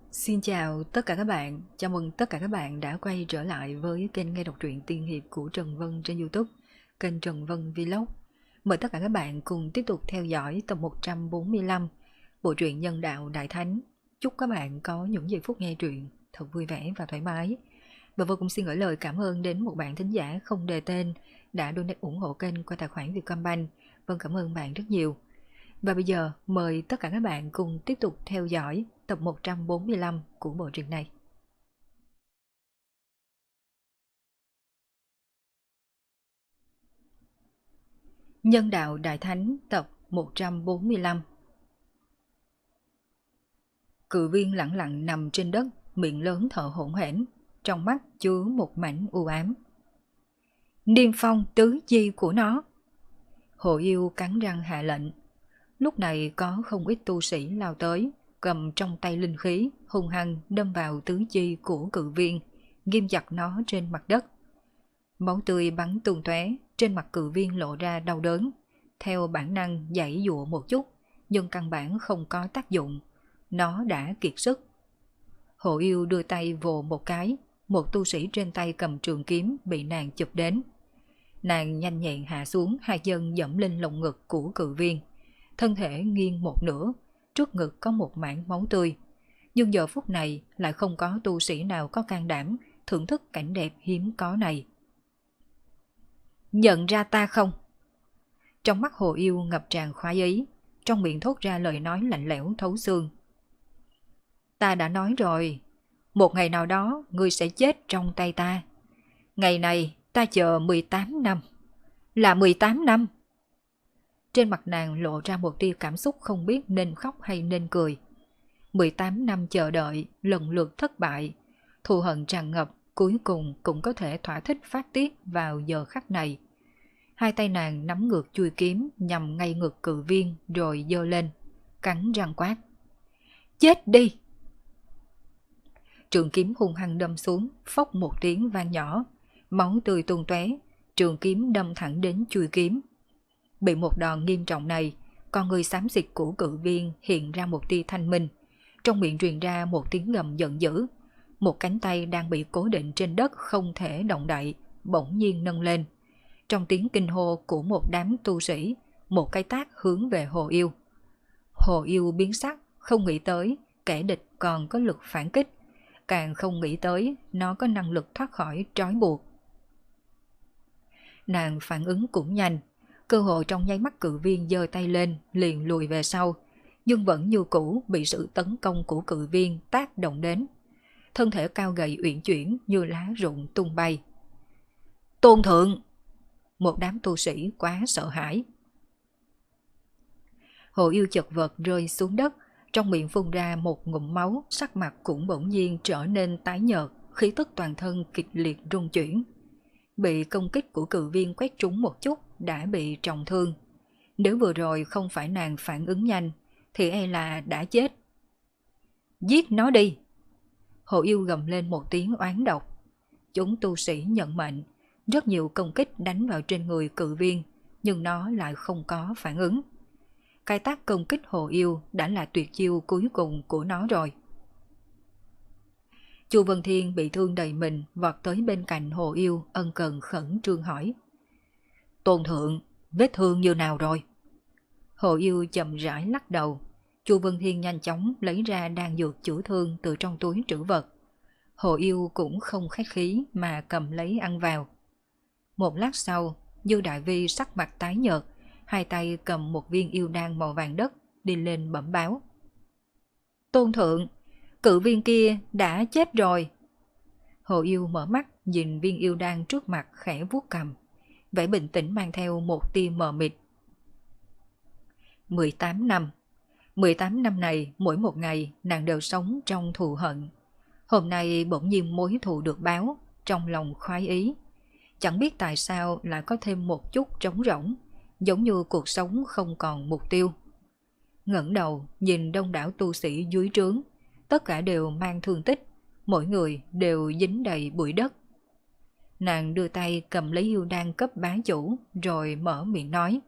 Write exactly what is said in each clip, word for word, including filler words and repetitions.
Xin chào tất cả các bạn, chào mừng tất cả các bạn đã quay trở lại với kênh nghe đọc truyện tiên hiệp của Trần Vân trên YouTube, kênh Trần Vân Vlog. Mời tất cả các bạn cùng tiếp tục theo dõi tập một trăm bốn mươi lăm, bộ truyện Nhân Đạo Đại Thánh. Chúc các bạn có những giây phút nghe truyện thật vui vẻ và thoải mái. Và vô cùng xin gửi lời cảm ơn đến một bạn thính giả không đề tên đã donate ủng hộ kênh qua tài khoản Vietcombank. Vâng, cảm ơn bạn rất nhiều. Và bây giờ mời tất cả các bạn cùng tiếp tục theo dõi tập một trăm bốn mươi lăm của bộ truyện này. Nhân Đạo Đại Thánh tập một trăm bốn mươi lăm. Cự viên lặng lặng nằm trên đất, miệng lớn thở hổn hển, trong mắt chứa một mảnh u ám. Niêm phong tứ chi của nó. Hồ Yêu cắn răng hạ lệnh. Lúc này có không ít tu sĩ lao tới, cầm trong tay linh khí, hung hăng đâm vào tứ chi của cự viên, ghim chặt nó trên mặt đất. Máu tươi bắn tung tóe, trên mặt cự viên lộ ra đau đớn, theo bản năng giãy giụa một chút, nhưng căn bản không có tác dụng, nó đã kiệt sức. Hồ Yêu đưa tay vồ một cái, một tu sĩ trên tay cầm trường kiếm bị nàng chụp đến. Nàng nhanh nhẹn hạ xuống, hai chân dẫm lên lồng ngực của cự viên, thân thể nghiêng một nửa, trước ngực có một mảng máu tươi. Nhưng giờ phút này lại không có tu sĩ nào có can đảm thưởng thức cảnh đẹp hiếm có này. Nhận ra ta không? Trong mắt Hồ Yêu ngập tràn khoái ý, trong miệng thốt ra lời nói lạnh lẽo thấu xương. Ta đã nói rồi, một ngày nào đó ngươi sẽ chết trong tay ta. Ngày này ta chờ mười tám năm. Là mười tám năm. Trên mặt nàng lộ ra một tia cảm xúc không biết nên khóc hay nên cười. mười tám năm chờ đợi, lần lượt thất bại, thù hận tràn ngập, cuối cùng cũng có thể thỏa thích phát tiết vào giờ khắc này. Hai tay nàng nắm ngược chuôi kiếm nhằm ngay ngực cự viên rồi giơ lên, cắn răng quát. Chết đi! Trường kiếm hung hăng đâm xuống, phốc một tiếng vang nhỏ, máu tươi tung tóe, trường kiếm đâm thẳng đến chuôi kiếm. Bị một đòn nghiêm trọng này, con người xám xịt của cự viên hiện ra một tia thanh minh, trong miệng truyền ra một tiếng gầm giận dữ. Một cánh tay đang bị cố định trên đất không thể động đậy, bỗng nhiên nâng lên. Trong tiếng kinh hô của một đám tu sĩ, một cái tát hướng về Hồ Yêu. Hồ Yêu biến sắc, không nghĩ tới kẻ địch còn có lực phản kích, càng không nghĩ tới nó có năng lực thoát khỏi trói buộc. Nàng phản ứng cũng nhanh, cơ hội trong nháy mắt cự viên giơ tay lên liền lùi về sau, nhưng vẫn như cũ bị sự tấn công của cự viên tác động đến. Thân thể cao gầy uyển chuyển như lá rụng tung bay. Tôn thượng! Một đám tu sĩ quá sợ hãi. Hồ Yêu chật vật rơi xuống đất, trong miệng phun ra một ngụm máu, sắc mặt cũng bỗng nhiên trở nên tái nhợt, khí tức toàn thân kịch liệt rung chuyển. Bị công kích của cự viên quét trúng một chút đã bị trọng thương. Nếu vừa rồi không phải nàng phản ứng nhanh thì e là đã chết. Giết nó đi! Hồ Yêu gầm lên một tiếng oán độc. Chúng tu sĩ nhận mệnh, rất nhiều công kích đánh vào trên người cự viên, nhưng nó lại không có phản ứng. Cái tác công kích Hồ Yêu đã là tuyệt chiêu cuối cùng của nó rồi. Chu Vân Thiên bị thương đầy mình vọt tới bên cạnh Hồ Yêu, ân cần khẩn trương hỏi. Tôn thượng, vết thương như nào rồi? Hồ Yêu chậm rãi lắc đầu. Chu Vân Thiên nhanh chóng lấy ra đan dược chữa thương từ trong túi trữ vật. Hồ Yêu cũng không khách khí mà cầm lấy ăn vào. Một lát sau, Dư Đại Vi sắc mặt tái nhợt, hai tay cầm một viên yêu đan màu vàng đất, đi lên bẩm báo. Tôn thượng, cự viên kia đã chết rồi. Hồ Yêu mở mắt nhìn viên yêu đan trước mặt khẽ vuốt cầm, vẻ bình tĩnh mang theo một tia mờ mịt. mười tám năm. mười tám năm này mỗi một ngày nàng đều sống trong thù hận. Hôm nay bỗng nhiên mối thù được báo, trong lòng khoái ý. Chẳng biết tại sao lại có thêm một chút trống rỗng, giống như cuộc sống không còn mục tiêu. Ngẩng đầu nhìn đông đảo tu sĩ dưới trướng, tất cả đều mang thương tích, mỗi người đều dính đầy bụi đất. Nàng đưa tay cầm lấy yêu đan cấp bá chủ, rồi mở miệng nói.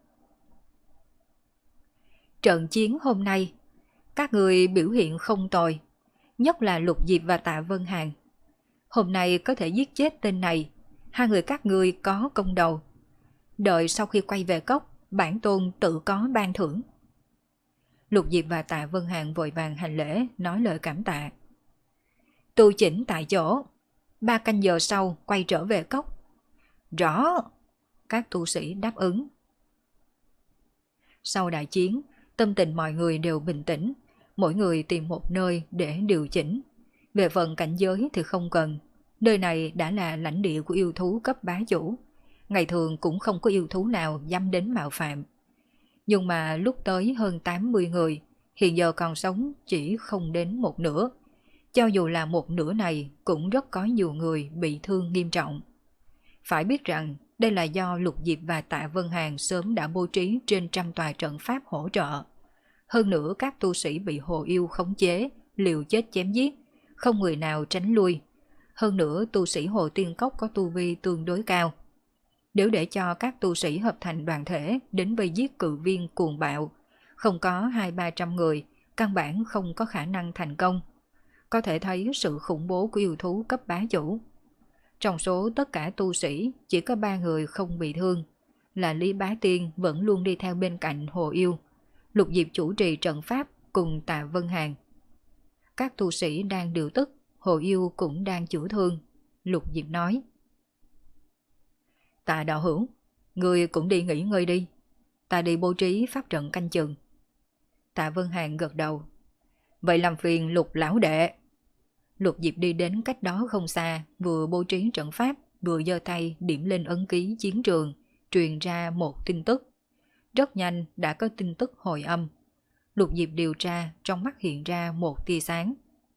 Trận chiến hôm nay, các người biểu hiện không tồi, nhất là Lục Diệp và Tạ Vân Hàn. Hôm nay có thể giết chết tên này, hai người các ngươi có công đầu. Đợi sau khi quay về cốc, bản tôn tự có ban thưởng. Lục Diệp và Tạ Vân Hàn vội vàng hành lễ, nói lời cảm tạ. Tu chỉnh tại chỗ, ba canh giờ sau quay trở về cốc. Rõ, các tu sĩ đáp ứng. Sau đại chiến, tâm tình mọi người đều bình tĩnh, mỗi người tìm một nơi để điều chỉnh. Về phần cảnh giới thì không cần, nơi này đã là lãnh địa của yêu thú cấp bá chủ, ngày thường cũng không có yêu thú nào dám đến mạo phạm. Nhưng mà lúc tới hơn tám mươi người, hiện giờ còn sống chỉ không đến một nửa. Cho dù là một nửa này cũng rất có nhiều người bị thương nghiêm trọng. Phải biết rằng đây là do Lục Diệp và Tạ Vân Hàn sớm đã bố trí trên trăm tòa trận pháp hỗ trợ. Hơn nữa các tu sĩ bị hồ yêu khống chế, liều chết chém giết, không người nào tránh lui. Hơn nữa tu sĩ Hồ Tiên Cốc có tu vi tương đối cao. Nếu để cho các tu sĩ hợp thành đoàn thể đến vây giết cự viên cuồng bạo, không có hai ba trăm người, căn bản không có khả năng thành công. Có thể thấy sự khủng bố của yêu thú cấp bá chủ. Trong số tất cả tu sĩ, chỉ có ba người không bị thương, là Lý Bá Tiên vẫn luôn đi theo bên cạnh Hồ Yêu, Lục Diệp chủ trì trận pháp cùng Tạ Vân Hàn. Các tu sĩ đang điều tức, Hồ Yêu cũng đang chữa thương. Lục Diệp nói: Tạ đạo hữu, người cũng đi nghỉ ngơi đi, ta đi bố trí pháp trận canh chừng. Tạ Vân Hàn gật đầu: Vậy làm phiền Lục lão đệ. Lục Diệp đi đến cách đó không xa, vừa bố trí trận pháp, vừa giơ tay điểm lên ấn ký chiến trường, truyền ra một tin tức. Rất nhanh đã có tin tức hồi âm. Lục Diệp điều tra, trong mắt hiện ra một tia sáng.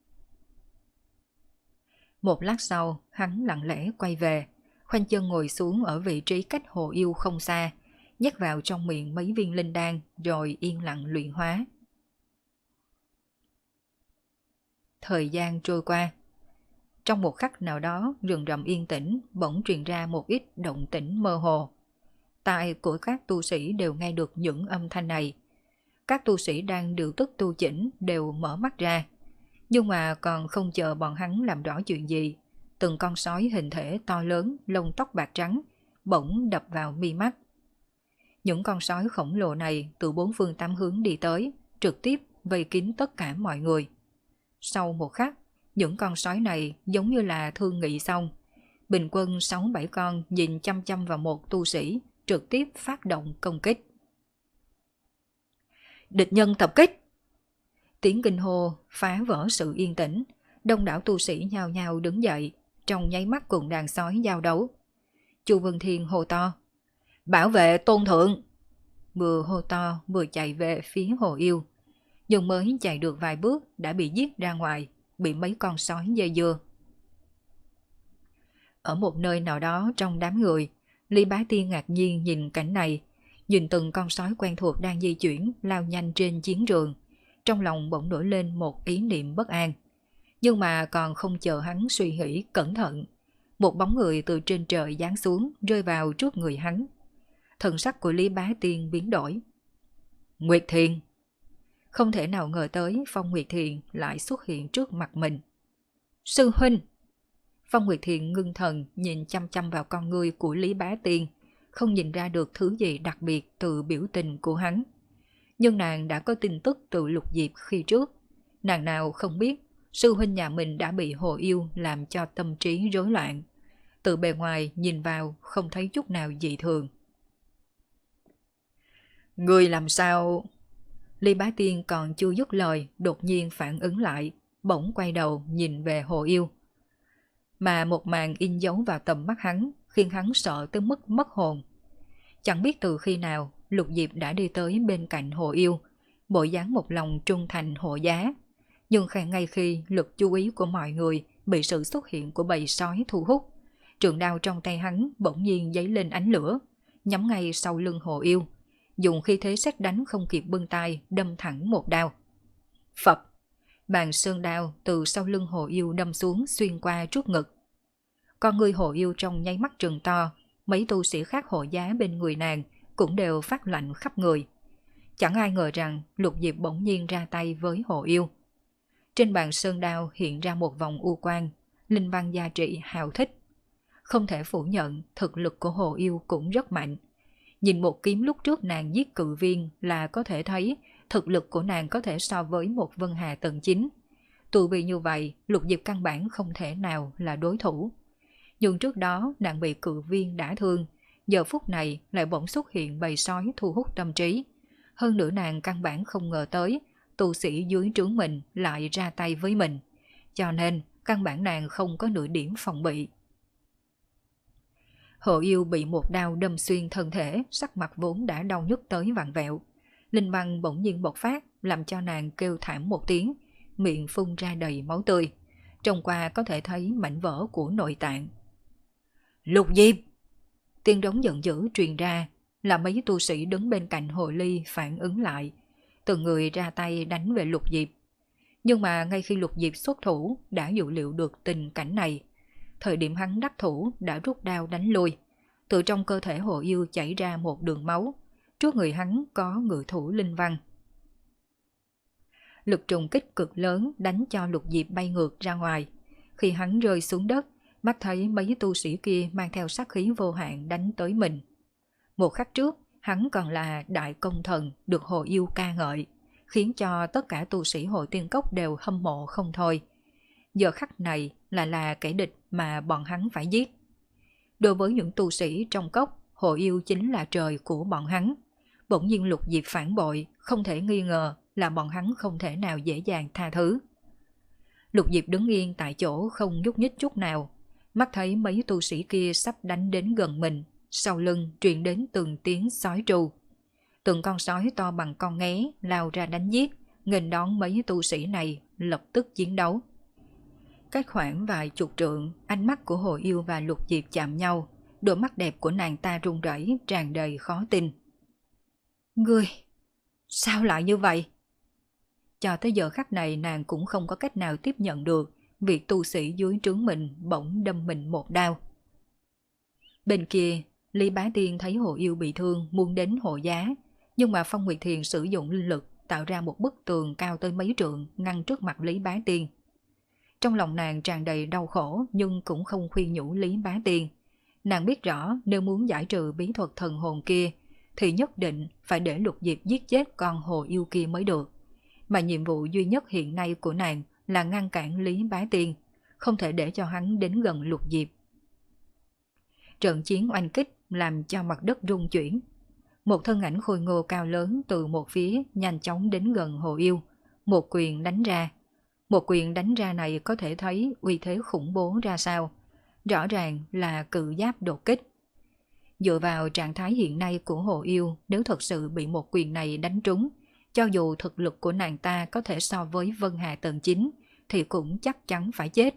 Một lát sau, hắn lặng lẽ quay về, khoanh chân ngồi xuống ở vị trí cách Hồ Yêu không xa, nhét vào trong miệng mấy viên linh đan rồi yên lặng luyện hóa. Thời gian trôi qua. Trong một khắc nào đó, rừng rậm yên tĩnh, bỗng truyền ra một ít động tĩnh mơ hồ. Tai của các tu sĩ đều nghe được những âm thanh này. Các tu sĩ đang điều tức tu chỉnh đều mở mắt ra. Nhưng mà còn không chờ bọn hắn làm rõ chuyện gì, từng con sói hình thể to lớn, lông tóc bạc trắng, bỗng đập vào mi mắt. Những con sói khổng lồ này từ bốn phương tám hướng đi tới, trực tiếp vây kín tất cả mọi người. Sau một khắc, những con sói này giống như là thương nghị xong. Bình quân sáu bảy con nhìn chăm chăm vào một tu sĩ, trực tiếp phát động công kích. Địch nhân tập kích! Tiếng kinh hô phá vỡ sự yên tĩnh, đông đảo tu sĩ nhao nhao đứng dậy, trong nháy mắt cùng đàn sói giao đấu. Chu Vân Thiên hô to: Bảo vệ tôn thượng! Vừa hô to vừa chạy về phía Hồ Yêu. Nhưng mới chạy được vài bước đã bị giết ra ngoài, bị mấy con sói dây dưa. Ở một nơi nào đó trong đám người, Lý Bá Tiên ngạc nhiên nhìn cảnh này, nhìn từng con sói quen thuộc đang di chuyển lao nhanh trên chiến trường, trong lòng bỗng nổi lên một ý niệm bất an. Nhưng mà còn không chờ hắn suy nghĩ cẩn thận, một bóng người từ trên trời giáng xuống rơi vào trước người hắn. Thần sắc của Lý Bá Tiên biến đổi. Nguyệt Thiền! Không thể nào ngờ tới Phong Nguyệt Thiền lại xuất hiện trước mặt mình. Sư huynh! Phong Nguyệt Thiền ngưng thần nhìn chăm chăm vào con ngươi của Lý Bá Tiên, không nhìn ra được thứ gì đặc biệt từ biểu tình của hắn. Nhưng nàng đã có tin tức từ Lục Diệp khi trước. Nàng nào không biết sư huynh nhà mình đã bị Hồ Yêu làm cho tâm trí rối loạn. Từ bề ngoài nhìn vào không thấy chút nào dị thường. Người làm sao? Lý Bá Tiên còn chưa dứt lời, đột nhiên phản ứng lại, bỗng quay đầu nhìn về Hồ Yêu. Mà một màn in dấu vào tầm mắt hắn, khiến hắn sợ tới mức mất hồn. Chẳng biết từ khi nào, Lục Diệp đã đi tới bên cạnh Hồ Yêu, bộ dáng một lòng trung thành hộ giá. Nhưng ngay khi lực chú ý của mọi người bị sự xuất hiện của bầy sói thu hút, trường đao trong tay hắn bỗng nhiên giấy lên ánh lửa, nhắm ngay sau lưng Hồ Yêu, dùng khí thế sét đánh không kịp bưng tay đâm thẳng một đao. Phập! Bàn sơn đao từ sau lưng Hồ Yêu đâm xuống xuyên qua trước ngực. Con người Hồ Yêu trong nháy mắt trừng to, mấy tu sĩ khác hộ giá bên người nàng cũng đều phát lạnh khắp người. Chẳng ai ngờ rằng Lục Diệp bỗng nhiên ra tay với Hồ Yêu. Trên bàn sơn đao hiện ra một vòng u quang, linh văn gia trị hào thích. Không thể phủ nhận thực lực của Hồ Yêu cũng rất mạnh. Nhìn một kiếm lúc trước nàng giết cự viên là có thể thấy thực lực của nàng có thể so với một Vân Hà tầng chín. Tù vì như vậy, Lục Diệp căn bản không thể nào là đối thủ. Nhưng trước đó nàng bị cự viên đả thương, giờ phút này lại bỗng xuất hiện bầy sói thu hút tâm trí. Hơn nữa nàng căn bản không ngờ tới, tu sĩ dưới trướng mình lại ra tay với mình. Cho nên, căn bản nàng không có nửa điểm phòng bị. Hồ Yêu bị một đao đâm xuyên thân thể, sắc mặt vốn đã đau nhức tới vặn vẹo. Linh văn bỗng nhiên bộc phát, làm cho nàng kêu thảm một tiếng, miệng phun ra đầy máu tươi. Trông qua có thể thấy mảnh vỡ của nội tạng. Lục Diệp! Tiếng rống giận dữ truyền ra, là mấy tu sĩ đứng bên cạnh Hồ Ly phản ứng lại. Từng người ra tay đánh về Lục Diệp. Nhưng mà ngay khi Lục Diệp xuất thủ đã dự liệu được tình cảnh này. Thời điểm hắn đắc thủ đã rút đao đánh lui. Từ trong cơ thể Hồ Yêu chảy ra một đường máu. Trước người hắn có ngự thủ linh văn. Lực trùng kích cực lớn đánh cho Lục Diệp bay ngược ra ngoài. Khi hắn rơi xuống đất, mắt thấy mấy tu sĩ kia mang theo sát khí vô hạn đánh tới mình. Một khắc trước, hắn còn là đại công thần được Hồ Yêu ca ngợi, khiến cho tất cả tu sĩ Hội Tiên Cốc đều hâm mộ không thôi. Giờ khắc này là là kẻ địch mà bọn hắn phải giết. Đối với những tu sĩ trong cốc, Hồ Yêu chính là trời của bọn hắn. Bỗng nhiên Lục Diệp phản bội, không thể nghi ngờ là bọn hắn không thể nào dễ dàng tha thứ. Lục Diệp đứng yên tại chỗ không nhúc nhích chút nào, mắt thấy mấy tu sĩ kia sắp đánh đến gần mình, sau lưng truyền đến từng tiếng sói tru. Từng con sói to bằng con nghé lao ra đánh giết, nghênh đón mấy tu sĩ này lập tức chiến đấu. Cách khoảng vài chục trượng, ánh mắt của Hồ Yêu và Lục Diệp chạm nhau, đôi mắt đẹp của nàng ta run rẩy tràn đầy khó tin. Ngươi, sao lại như vậy? Cho tới giờ khắc này nàng cũng không có cách nào tiếp nhận được việc tu sĩ dưới trướng mình bỗng đâm mình một đao. Bên kia, Lý Bá Tiên thấy Hồ Yêu bị thương muốn đến hộ giá, nhưng mà Phong Nguyệt Thiền sử dụng linh lực tạo ra một bức tường cao tới mấy trượng ngăn trước mặt Lý Bá Tiên. Trong lòng nàng tràn đầy đau khổ nhưng cũng không khuyên nhủ Lý Bá Tiên. Nàng biết rõ nếu muốn giải trừ bí thuật thần hồn kia thì nhất định phải để Lục Diệp giết chết con Hồ Yêu kia mới được. Mà nhiệm vụ duy nhất hiện nay của nàng là ngăn cản Lý Bá Tiên, không thể để cho hắn đến gần Lục Diệp. Trận chiến oanh kích làm cho mặt đất rung chuyển. Một thân ảnh khôi ngô cao lớn từ một phía nhanh chóng đến gần Hồ Yêu, một quyền đánh ra. Một quyền đánh ra này có thể thấy uy thế khủng bố ra sao, rõ ràng là cự giáp đột kích. Dựa vào trạng thái hiện nay của Hồ Yêu, nếu thật sự bị một quyền này đánh trúng, cho dù thực lực của nàng ta có thể so với Vân Hà tầng chín, thì cũng chắc chắn phải chết.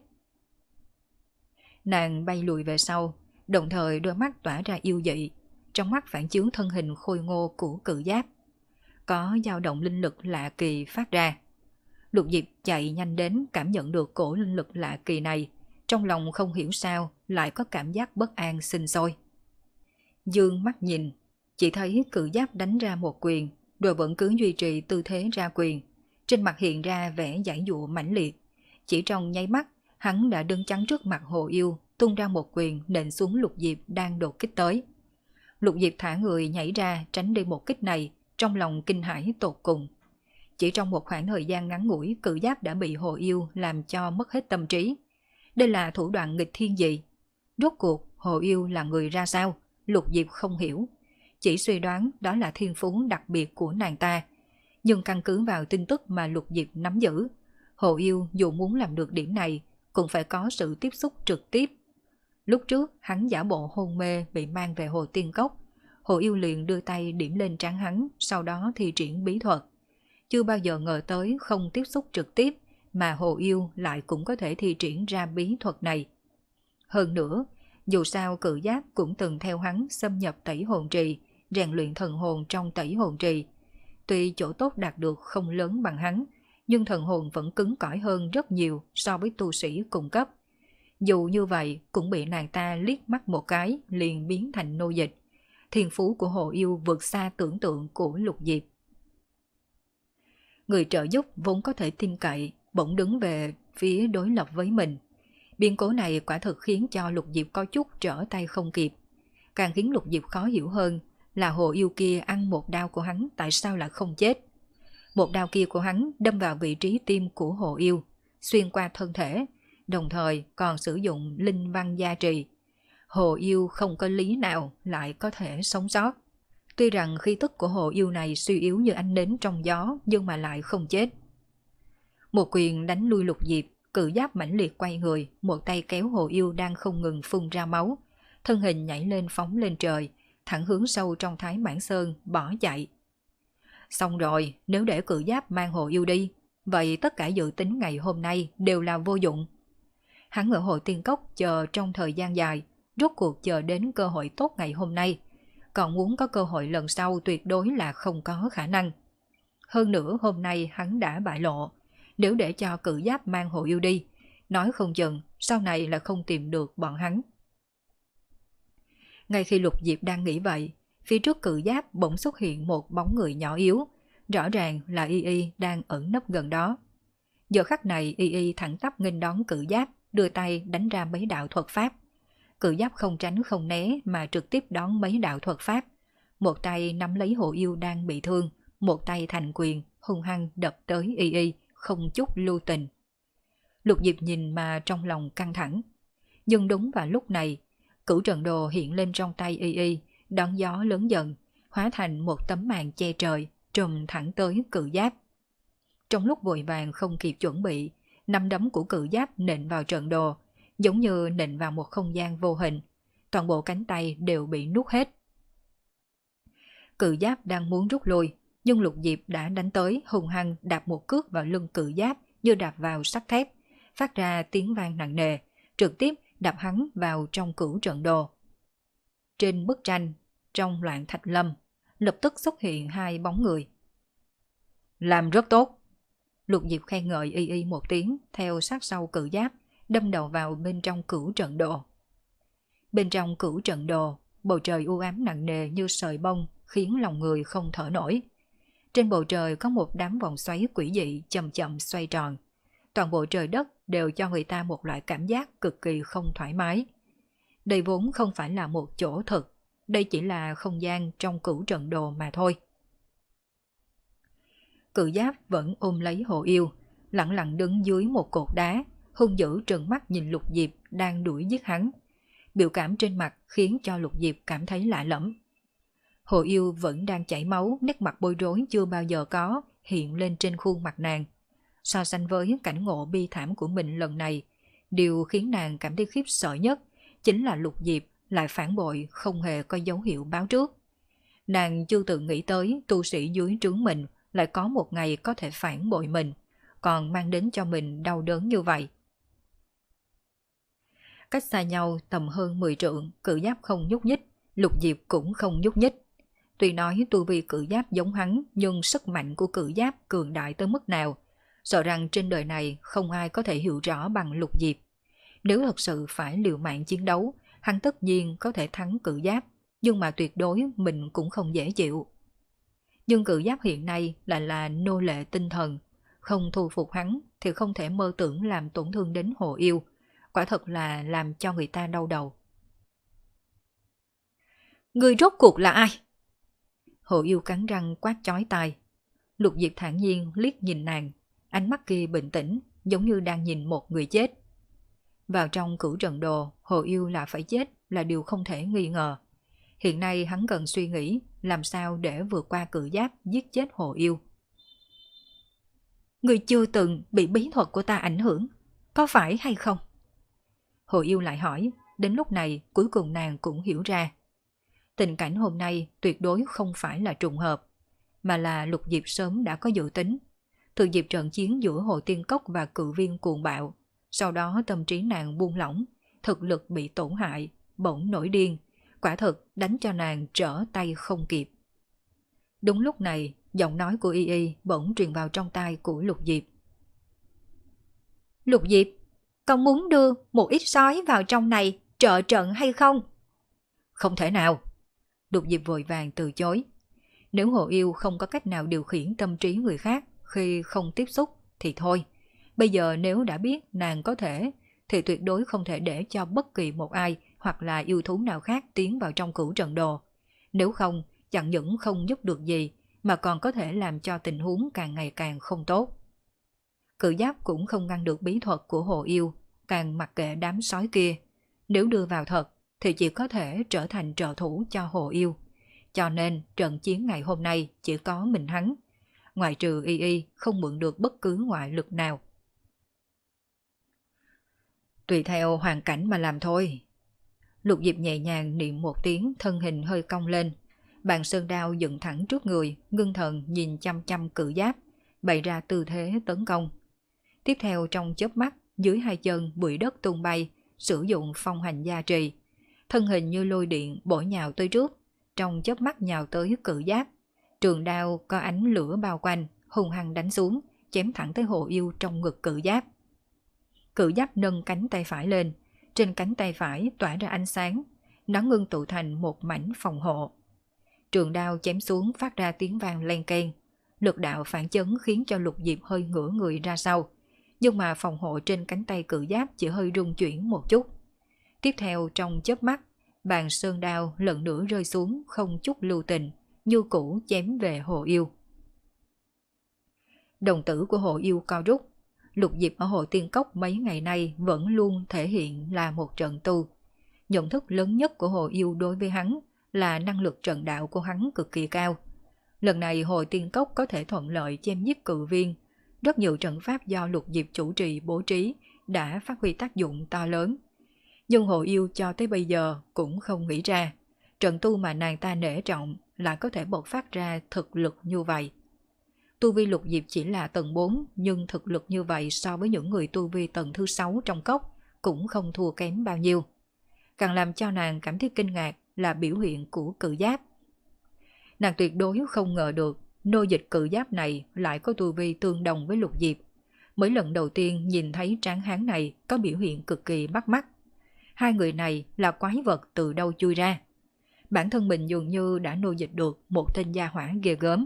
Nàng bay lùi về sau, đồng thời đôi mắt tỏa ra yêu dị, trong mắt phản chiếu thân hình khôi ngô của cự giáp. Có dao động linh lực lạ kỳ phát ra. Lục Diệp chạy nhanh đến cảm nhận được cổ linh lực lạ kỳ này, trong lòng không hiểu sao lại có cảm giác bất an sinh sôi. Dương mắt nhìn, chỉ thấy cự giáp đánh ra một quyền, rồi vẫn cứ duy trì tư thế ra quyền, trên mặt hiện ra vẻ giãy giụa mãnh liệt. Chỉ trong nháy mắt, hắn đã đứng chắn trước mặt Hồ Yêu, tung ra một quyền nện xuống Lục Diệp đang đột kích tới. Lục Diệp thả người nhảy ra tránh đi một kích này, trong lòng kinh hãi tột cùng. Chỉ trong một khoảng thời gian ngắn ngủi, cự giáp đã bị Hồ Yêu làm cho mất hết tâm trí. Đây là thủ đoạn nghịch thiên gì? Rốt cuộc Hồ Yêu là người ra sao? Lục Diệp không hiểu. Chỉ suy đoán đó là thiên phú đặc biệt của nàng ta. Nhưng căn cứ vào tin tức mà Lục Diệp nắm giữ, Hồ Yêu dù muốn làm được điểm này cũng phải có sự tiếp xúc trực tiếp. Lúc trước hắn giả bộ hôn mê bị mang về Hồ Tiên Cốc, Hồ Yêu liền đưa tay điểm lên trán hắn, sau đó thi triển bí thuật. Chưa bao giờ ngờ tới không tiếp xúc trực tiếp mà Hồ Yêu lại cũng có thể thi triển ra bí thuật này. Hơn nữa, dù sao cự giáp cũng từng theo hắn xâm nhập tẩy hồn trì, rèn luyện thần hồn trong tẩy hồn trì. Tuy chỗ tốt đạt được không lớn bằng hắn, nhưng thần hồn vẫn cứng cỏi hơn rất nhiều so với tu sĩ cùng cấp. Dù như vậy cũng bị nàng ta liếc mắt một cái liền biến thành nô dịch. Thiên phú của Hồ Yêu vượt xa tưởng tượng của Lục Diệp. Người trợ giúp vốn có thể tin cậy, bỗng đứng về phía đối lập với mình. Biến cố này quả thực khiến cho Lục Diệp có chút trở tay không kịp. Càng khiến Lục Diệp khó hiểu hơn là hồ yêu kia ăn một đao của hắn tại sao lại không chết. Một đao kia của hắn đâm vào vị trí tim của hồ yêu, xuyên qua thân thể, đồng thời còn sử dụng linh văn gia trì. Hồ yêu không có lý nào lại có thể sống sót. Tuy rằng khí tức của hồ yêu này suy yếu như ánh nến trong gió nhưng mà lại không chết. Một quyền đánh lui Lục Diệp, cự giáp mãnh liệt quay người, một tay kéo hồ yêu đang không ngừng phun ra máu. Thân hình nhảy lên phóng lên trời, thẳng hướng sâu trong Thái Mãn Sơn, bỏ chạy. Xong rồi, nếu để cự giáp mang hồ yêu đi, vậy tất cả dự tính ngày hôm nay đều là vô dụng. Hắn ở Hội Tiên Cốc chờ trong thời gian dài, rốt cuộc chờ đến cơ hội tốt ngày hôm nay. Còn muốn có cơ hội lần sau tuyệt đối là không có khả năng. Hơn nữa hôm nay hắn đã bại lộ, nếu để cho cự giáp mang hồ yêu đi, nói không chừng sau này là không tìm được bọn hắn. Ngay khi Lục Diệp đang nghĩ vậy, phía trước cự giáp bỗng xuất hiện một bóng người nhỏ yếu, rõ ràng là Y Y đang ẩn nấp gần đó. Giờ khắc này Y Y thẳng tắp nghênh đón cự giáp, đưa tay đánh ra mấy đạo thuật pháp. Cự giáp không tránh không né mà trực tiếp đón mấy đạo thuật pháp. Một tay nắm lấy hồ yêu đang bị thương, một tay thành quyền, hung hăng đập tới Y Y, không chút lưu tình. Lục Diệp nhìn mà trong lòng căng thẳng. Nhưng đúng vào lúc này, cửu trận đồ hiện lên trong tay Y Y, đón gió lớn dần, hóa thành một tấm màn che trời, trùm thẳng tới cự giáp. Trong lúc vội vàng không kịp chuẩn bị, năm đấm của cự giáp nện vào trận đồ, giống như nện vào một không gian vô hình. Toàn bộ cánh tay đều bị nuốt hết. Cự giáp đang muốn rút lui, nhưng Lục Diệp đã đánh tới, hung hăng đạp một cước vào lưng cự giáp như đạp vào sắt thép, phát ra tiếng vang nặng nề, trực tiếp đạp hắn vào trong cửu trận đồ. Trên bức tranh, trong Loạn Thạch Lâm, lập tức xuất hiện hai bóng người. Làm rất tốt. Lục Diệp khen ngợi Y Y một tiếng, theo sát sau cự giáp, đâm đầu vào bên trong cửu trận đồ. Bên trong cửu trận đồ, bầu trời u ám nặng nề như sợi bông, khiến lòng người không thở nổi. Trên bầu trời có một đám vòng xoáy quỷ dị chậm chậm xoay tròn. Toàn bộ trời đất đều cho người ta một loại cảm giác cực kỳ không thoải mái. Đây vốn không phải là một chỗ thực, đây chỉ là không gian trong cửu trận đồ mà thôi. Cự giáp vẫn ôm lấy hồ yêu, lặng lặng đứng dưới một cột đá, hung dữ trừng mắt nhìn Lục Diệp đang đuổi giết hắn. Biểu cảm trên mặt khiến cho Lục Diệp cảm thấy lạ lẫm. Hồ yêu vẫn đang chảy máu, nét mặt bối rối chưa bao giờ có hiện lên trên khuôn mặt nàng. So sánh với cảnh ngộ bi thảm của mình lần này, điều khiến nàng cảm thấy khiếp sợ nhất chính là Lục Diệp lại phản bội không hề có dấu hiệu báo trước. Nàng chưa từng nghĩ tới tu sĩ dưới trướng mình lại có một ngày có thể phản bội mình, còn mang đến cho mình đau đớn như vậy. Cách xa nhau tầm hơn mười trượng, cự giáp không nhúc nhích, Lục Diệp cũng không nhúc nhích. Tuy nói tu vi cự giáp giống hắn, nhưng sức mạnh của cự giáp cường đại tới mức nào, sợ rằng trên đời này không ai có thể hiểu rõ bằng Lục Diệp. Nếu thật sự phải liều mạng chiến đấu, hắn tất nhiên có thể thắng cự giáp, nhưng mà tuyệt đối mình cũng không dễ chịu. Nhưng cự giáp hiện nay lại là nô lệ tinh thần, không thu phục hắn thì không thể mơ tưởng làm tổn thương đến hồ yêu, quả thật là làm cho người ta đau đầu. Người rốt cuộc là ai? Hồ yêu cắn răng quát chói tai. Lục Diệp thản nhiên liếc nhìn nàng, ánh mắt kia bình tĩnh, giống như đang nhìn một người chết. Vào trong cửu trận đồ, hồ yêu là phải chết là điều không thể nghi ngờ. Hiện nay hắn cần suy nghĩ làm sao để vượt qua cự giáp giết chết hồ yêu. Người chưa từng bị bí thuật của ta ảnh hưởng, có phải hay không? Hồ yêu lại hỏi, đến lúc này cuối cùng nàng cũng hiểu ra. Tình cảnh hôm nay tuyệt đối không phải là trùng hợp, mà là Lục Diệp sớm đã có dự tính. Từ dịp trận chiến giữa Hồ Tiên Cốc và cự viên cuồng bạo, sau đó tâm trí nàng buông lỏng, thực lực bị tổn hại, bỗng nổi điên, quả thực đánh cho nàng trở tay không kịp. Đúng lúc này, giọng nói của Y Y bỗng truyền vào trong tai của Lục Diệp. Lục Diệp, con muốn đưa một ít sói vào trong này trợ trận hay không? Không thể nào. Lục Diệp vội vàng từ chối. Nếu hồ yêu không có cách nào điều khiển tâm trí người khác khi không tiếp xúc thì thôi, Bây giờ nếu đã biết nàng có thể, thì tuyệt đối không thể để cho bất kỳ một ai hoặc là yêu thú nào khác tiến vào trong cửu trận đồ. Nếu không, chẳng những không giúp được gì, mà còn có thể làm cho tình huống càng ngày càng không tốt. Cự giáp cũng không ngăn được bí thuật của hồ yêu, càng mặc kệ đám sói kia. Nếu đưa vào thật, thì chỉ có thể trở thành trợ thủ cho hồ yêu. Cho nên trận chiến ngày hôm nay chỉ có mình hắn. Ngoại trừ y y không mượn được bất cứ ngoại lực nào. Tùy theo hoàn cảnh mà làm thôi. Lục Diệp nhẹ nhàng niệm một tiếng, thân hình hơi cong lên. Bàn sơn đao dựng thẳng trước người, ngưng thần nhìn chăm chăm cự giáp, bày ra tư thế tấn công. Tiếp theo trong chớp mắt, dưới hai chân bụi đất tung bay, sử dụng phong hành gia trì. Thân hình như lôi điện bổ nhào tới trước, trong chớp mắt nhào tới cự giáp. Trường đao có ánh lửa bao quanh, hung hăng đánh xuống, chém thẳng tới hồ yêu trong ngực cự giáp. Cự giáp nâng cánh tay phải lên, trên cánh tay phải tỏa ra ánh sáng, nó ngưng tụ thành một mảnh phòng hộ. Trường đao chém xuống phát ra tiếng vang len keng, lực đạo phản chấn khiến cho Lục Diệp hơi ngửa người ra sau, nhưng mà phòng hộ trên cánh tay cự giáp chỉ hơi rung chuyển một chút. Tiếp theo trong chớp mắt, bàn sơn đao lần nữa rơi xuống không chút lưu tình, như cũ chém về hồ yêu. Đồng tử của hồ yêu co rút. Lục Diệp ở Hồ Tiên Cốc mấy ngày nay vẫn luôn thể hiện là một trận tu. Nhận thức lớn nhất của hồ yêu đối với hắn là năng lực trận đạo của hắn cực kỳ cao. Lần này Hồ Tiên Cốc có thể thuận lợi chém giết cự viên. Rất nhiều trận pháp do Lục Diệp chủ trì bố trí đã phát huy tác dụng to lớn. Nhưng hồ yêu cho tới bây giờ cũng không nghĩ ra, trận tu mà nàng ta nể trọng lại có thể bộc phát ra thực lực như vậy. Tu vi Lục Diệp chỉ là tầng bốn, nhưng thực lực như vậy so với những người tu vi tầng thứ sáu trong cốc cũng không thua kém bao nhiêu. Càng làm cho nàng cảm thấy kinh ngạc là biểu hiện của cự giáp. Nàng tuyệt đối không ngờ được nô dịch cự giáp này lại có tu vi tương đồng với Lục Diệp. Mới lần đầu tiên nhìn thấy tráng hán này có biểu hiện cực kỳ bắt mắt. Hai người này là quái vật từ đâu chui ra. Bản thân mình dường như đã nô dịch được một tên gia hỏa ghê gớm.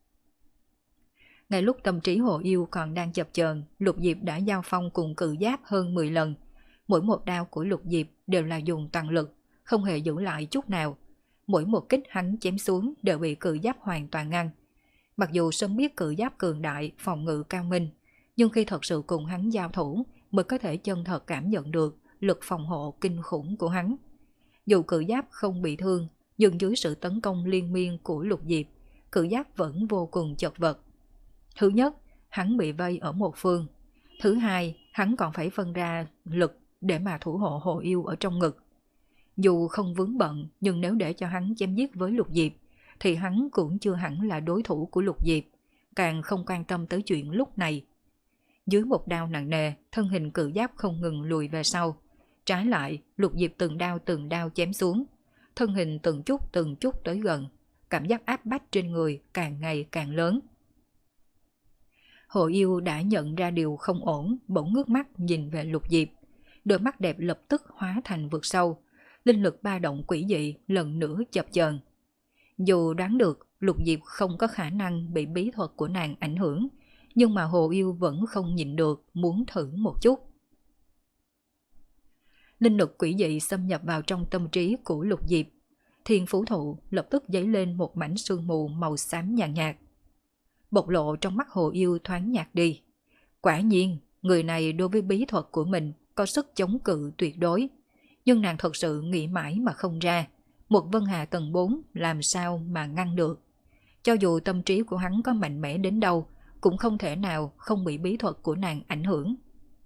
Ngay lúc tâm trí hồ yêu còn đang chập chờn, Lục Diệp đã giao phong cùng cự giáp hơn mười lần. Mỗi một đao của Lục Diệp đều là dùng toàn lực, không hề giữ lại chút nào. Mỗi một kích hắn chém xuống đều bị cự giáp hoàn toàn ngăn. Mặc dù sớm biết cự giáp cường đại, phòng ngự cao minh, nhưng khi thật sự cùng hắn giao thủ mới có thể chân thật cảm nhận được lực phòng hộ kinh khủng của hắn. Dù cự giáp không bị thương, nhưng dưới sự tấn công liên miên của Lục Diệp, cự giáp vẫn vô cùng chật vật. Thứ nhất, hắn bị vây ở một phương. Thứ hai, hắn còn phải phân ra lực để mà thủ hộ hồ yêu ở trong ngực. Dù không vướng bận, nhưng nếu để cho hắn chém giết với Lục Diệp, thì hắn cũng chưa hẳn là đối thủ của Lục Diệp, càng không quan tâm tới chuyện lúc này. Dưới một đao nặng nề, thân hình cự giáp không ngừng lùi về sau. Trái lại, Lục Diệp từng đao từng đao chém xuống, thân hình từng chút từng chút tới gần, cảm giác áp bách trên người càng ngày càng lớn. Hồ yêu đã nhận ra điều không ổn, bỗng ngước mắt nhìn về Lục Diệp. Đôi mắt đẹp lập tức hóa thành vực sâu, linh lực ba động quỷ dị lần nữa chập chờn. Dù đoán được Lục Diệp không có khả năng bị bí thuật của nàng ảnh hưởng, nhưng mà hồ yêu vẫn không nhịn được muốn thử một chút. Linh lực quỷ dị xâm nhập vào trong tâm trí của Lục Diệp. Thiên Phú Thụ lập tức dấy lên một mảnh sương mù màu xám nhàn nhạt, nhạt. Bộc lộ trong mắt hồ yêu thoáng nhạt đi. Quả nhiên, người này đối với bí thuật của mình có sức chống cự tuyệt đối. Nhưng nàng thật sự nghĩ mãi mà không ra, một Vân Hà tầng bốn làm sao mà ngăn được. Cho dù tâm trí của hắn có mạnh mẽ đến đâu, cũng không thể nào không bị bí thuật của nàng ảnh hưởng.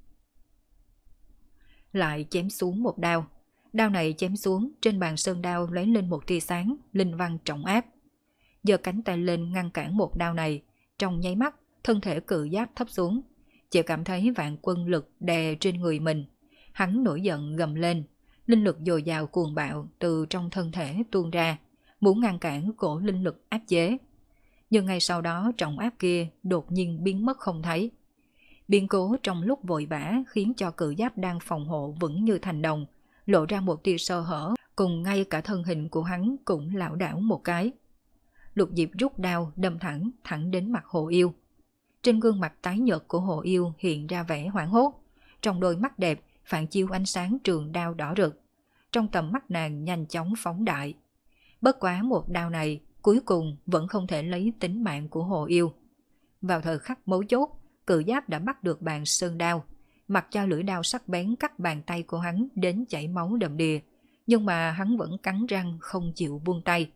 Lại chém xuống một đao. Đao này chém xuống, trên bàn sơn đao lấy lên một tia sáng, linh văn trọng áp. Giơ cánh tay lên ngăn cản một đao này, trong nháy mắt, thân thể cự giáp thấp xuống. Chỉ cảm thấy vạn quân lực đè trên người mình. Hắn nổi giận gầm lên, linh lực dồi dào cuồng bạo từ trong thân thể tuôn ra, muốn ngăn cản cổ linh lực áp chế. Nhưng ngay sau đó trọng áp kia đột nhiên biến mất không thấy. Biến cố trong lúc vội vã khiến cho cự giáp đang phòng hộ vững như thành đồng, lộ ra một tia sơ hở, cùng ngay cả thân hình của hắn cũng lảo đảo một cái. Lục Diệp rút đao đâm thẳng, thẳng đến mặt hồ yêu. Trên gương mặt tái nhợt của Hồ Yêu hiện ra vẻ hoảng hốt, trong đôi mắt đẹp phản chiếu ánh sáng trường đao đỏ rực. Trong tầm mắt nàng nhanh chóng phóng đại. Bất quá một đao này cuối cùng vẫn không thể lấy tính mạng của Hồ Yêu. Vào thời khắc mấu chốt, Cự Giáp đã bắt được bàn sơn đao, mặc cho lưỡi đao sắc bén cắt bàn tay của hắn đến chảy máu đầm đìa, nhưng mà hắn vẫn cắn răng không chịu buông tay.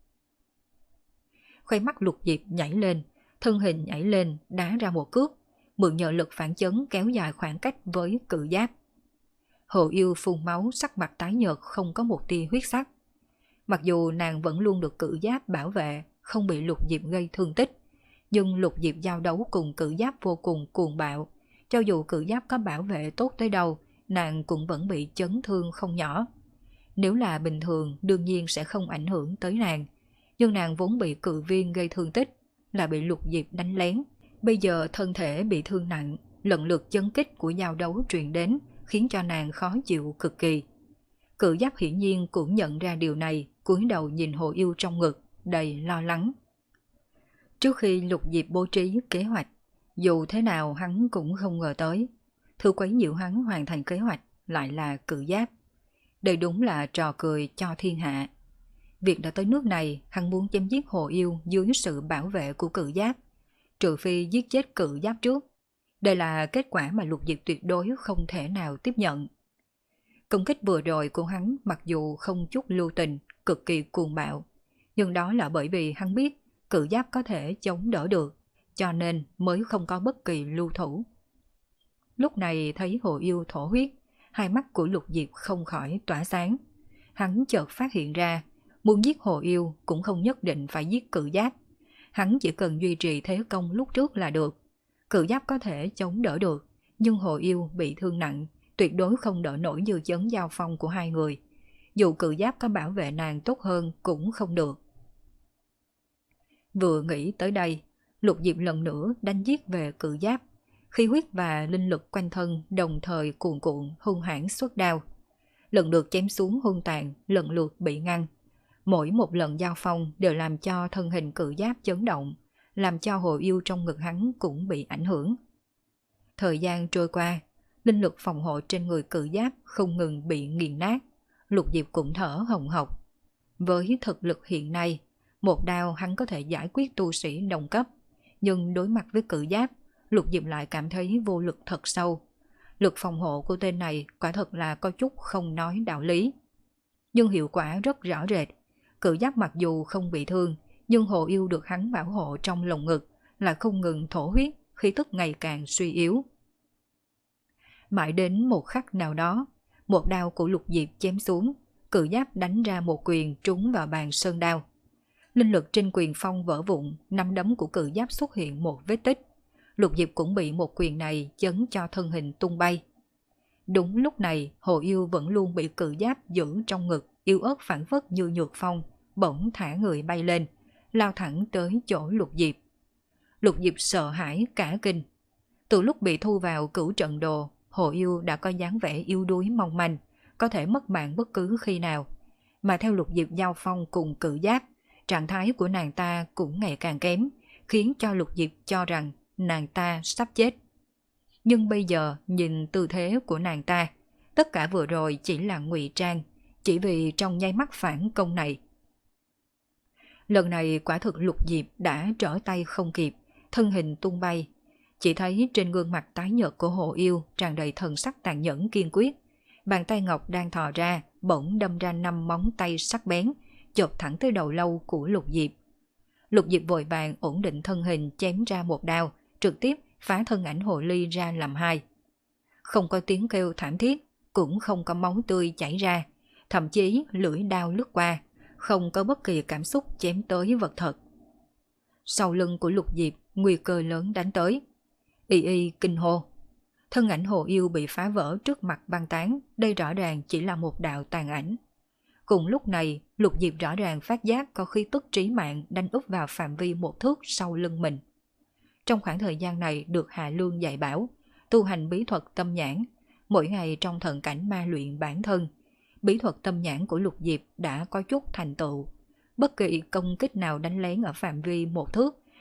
Khoe mắt Lục Diệp nhảy lên, thân hình nhảy lên đá ra một cước, mượn nhờ lực phản chấn kéo dài khoảng cách với Cự Giáp. Hồ Yêu phun máu, sắc mặt tái nhợt không có một tia huyết sắc. Mặc dù nàng vẫn luôn được Cự Giáp bảo vệ, không bị Lục Diệp gây thương tích, nhưng Lục Diệp giao đấu cùng Cự Giáp vô cùng cuồng bạo. Cho dù Cự Giáp có bảo vệ tốt tới đâu, nàng cũng vẫn bị chấn thương không nhỏ. Nếu là bình thường đương nhiên sẽ không ảnh hưởng tới nàng, nhưng nàng vốn bị cự viên gây thương tích, là bị Lục Diệp đánh lén. Bây giờ thân thể bị thương nặng, lần lượt chấn kích của giao đấu truyền đến khiến cho nàng khó chịu cực kỳ. Cự Giáp hiển nhiên cũng nhận ra điều này, cúi đầu nhìn Hồ Yêu trong ngực, đầy lo lắng. Trước khi Lục Diệp bố trí kế hoạch, dù thế nào hắn cũng không ngờ tới, thứ quấy nhiễu hắn hoàn thành kế hoạch lại là Cự Giáp. Đây đúng là trò cười cho thiên hạ. Việc đã tới nước này, hắn muốn chém giết Hồ Yêu dưới sự bảo vệ của Cự Giáp, trừ phi giết chết Cự Giáp trước. Đây là kết quả mà Lục Diệp tuyệt đối không thể nào tiếp nhận. Công kích vừa rồi của hắn mặc dù không chút lưu tình, cực kỳ cuồng bạo, nhưng đó là bởi vì hắn biết Cự Giáp có thể chống đỡ được, cho nên mới không có bất kỳ lưu thủ. Lúc này thấy Hồ Yêu thổ huyết, hai mắt của Lục Diệp không khỏi tỏa sáng. Hắn chợt phát hiện ra, muốn giết Hồ Yêu cũng không nhất định phải giết Cự Giáp. Hắn chỉ cần duy trì thế công lúc trước là được. Cự Giáp có thể chống đỡ được, nhưng Hồ Yêu bị thương nặng, tuyệt đối không đỡ nổi dư chấn giao phong của hai người. Dù Cự Giáp có bảo vệ nàng tốt hơn cũng không được. Vừa nghĩ tới đây, Lục Diệp lần nữa đánh giết về Cự Giáp. Khí huyết và linh lực quanh thân đồng thời cuồn cuộn hung hãn xuất đao. Lần lượt chém xuống hung tàn, lần lượt bị ngăn. Mỗi một lần giao phong đều làm cho thân hình Cự Giáp chấn động, làm cho Hồ Yêu trong ngực hắn cũng bị ảnh hưởng. Thời gian trôi qua, linh lực phòng hộ trên người Cự Giáp không ngừng bị nghiền nát. Lục Diệp cũng thở hồng hộc. Với thực lực hiện nay, một đao hắn có thể giải quyết tu sĩ đồng cấp, nhưng đối mặt với Cự Giáp, Lục Diệp lại cảm thấy vô lực thật sâu. Lực phòng hộ của tên này quả thật là có chút không nói đạo lý. Nhưng hiệu quả rất rõ rệt. Cự Giáp mặc dù không bị thương, nhưng Hồ Yêu được hắn bảo hộ trong lồng ngực, là không ngừng thổ huyết, khí tức ngày càng suy yếu. Mãi đến một khắc nào đó, một đao của Lục Diệp chém xuống, Cự Giáp đánh ra một quyền trúng vào bàn sơn đao. Linh lực trên quyền phong vỡ vụn, nắm đấm của Cự Giáp xuất hiện một vết tích. Lục Diệp cũng bị một quyền này chấn cho thân hình tung bay. Đúng lúc này, Hồ Yêu vẫn luôn bị Cự Giáp giữ trong ngực, yếu ớt phản phất như nhược phong, bỗng thả người bay lên, lao thẳng tới chỗ Lục Diệp. Lục Diệp sợ hãi cả kinh. Từ lúc bị thu vào cửu trận đồ, Hồ Yêu đã có dáng vẻ yếu đuối mong manh, có thể mất mạng bất cứ khi nào. Mà theo Lục Diệp giao phong cùng Cự Giáp, trạng thái của nàng ta cũng ngày càng kém, khiến cho Lục Diệp cho rằng nàng ta sắp chết. Nhưng bây giờ nhìn tư thế của nàng ta, tất cả vừa rồi chỉ là ngụy trang, chỉ vì trong nháy mắt phản công này. Lần này quả thực Lục Diệp đã trở tay không kịp, thân hình tung bay. Chỉ thấy trên gương mặt tái nhợt của Hồ Yêu tràn đầy thần sắc tàn nhẫn kiên quyết. Bàn tay ngọc đang thò ra, bỗng đâm ra năm móng tay sắc bén, chộp thẳng tới đầu lâu của Lục Diệp. Lục Diệp vội vàng ổn định thân hình chém ra một đao, trực tiếp phá thân ảnh hồ ly ra làm hai. Không có tiếng kêu thảm thiết, cũng không có máu tươi chảy ra, thậm chí lưỡi đao lướt qua, không có bất kỳ cảm xúc chém tới vật thật. Sau lưng của Lục Diệp, nguy cơ lớn đánh tới. Y y kinh hô. Thân ảnh Hồ Yêu bị phá vỡ trước mặt băng tán, đây rõ ràng chỉ là một đạo tàn ảnh. Cùng lúc này, Lục Diệp rõ ràng phát giác có khí tức trí mạng đánh úp vào phạm vi một thước sau lưng mình. Trong khoảng thời gian này được Hạ Lương dạy bảo, tu hành bí thuật tâm nhãn, mỗi ngày trong thần cảnh ma luyện bản thân. Bí thuật tâm nhãn của Lục Diệp đã có chút thành tựu. Bất kỳ công kích nào đánh lén ở phạm vi một thước,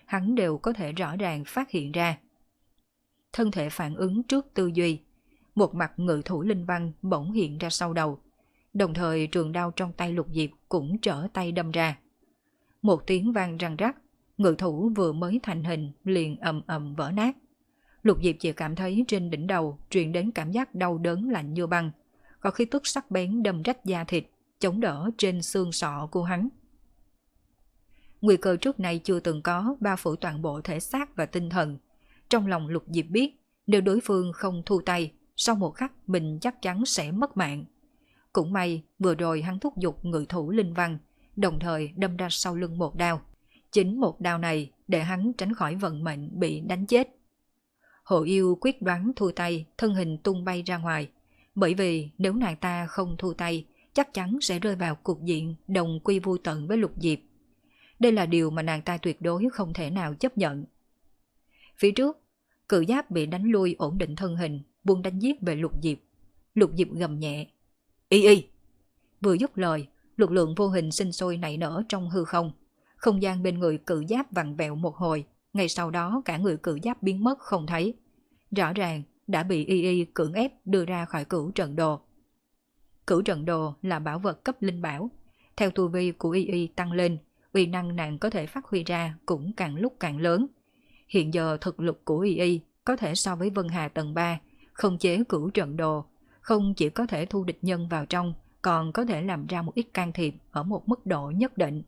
hắn đều có thể rõ ràng phát hiện ra. Thân thể phản ứng trước tư duy, một mặt ngự thủ linh văn bỗng hiện ra sau đầu, đồng thời trường đao trong tay Lục Diệp cũng trở tay đâm ra. Một tiếng vang răng rắc, ngự thủ vừa mới thành hình liền ầm ầm vỡ nát. Lục Diệp chỉ cảm thấy trên đỉnh đầu truyền đến cảm giác đau đớn lạnh như băng, có khí tức sắc bén đâm rách da thịt, chống đỡ trên xương sọ của hắn. Nguy cơ trước này chưa từng có bao phủ toàn bộ thể xác và tinh thần. Trong lòng Lục Diệp biết, nếu đối phương không thu tay, sau một khắc mình chắc chắn sẽ mất mạng. Cũng may vừa rồi hắn thúc giục ngự thủ linh văn, đồng thời đâm ra sau lưng một đao. Chính một đao này để hắn tránh khỏi vận mệnh bị đánh chết. Hồ Yêu quyết đoán thu tay, thân hình tung bay ra ngoài, bởi vì nếu nàng ta không thu tay, chắc chắn sẽ rơi vào cục diện đồng quy vu tận với Lục Diệp. Đây là điều mà nàng ta tuyệt đối không thể nào chấp nhận. Phía trước, cự giáp bị đánh lui ổn định thân hình, buông đánh giết về Lục Diệp. Lục Diệp gầm nhẹ. Y y! Vừa dứt lời, lực lượng vô hình sinh sôi nảy nở trong hư không. Không gian bên người cự giáp vặn vẹo một hồi, ngay sau đó cả người cự giáp biến mất không thấy. Rõ ràng đã bị Y y cưỡng ép đưa ra khỏi cửu trận đồ. Cửu trận đồ là bảo vật cấp linh bảo. Theo tu vi của Y y tăng lên, uy năng nàng có thể phát huy ra cũng càng lúc càng lớn. Hiện giờ thực lực của Y y có thể so với Vân Hà tầng ba, không chế cửu trận đồ, không chỉ có thể thu địch nhân vào trong, còn có thể làm ra một ít can thiệp ở một mức độ nhất định.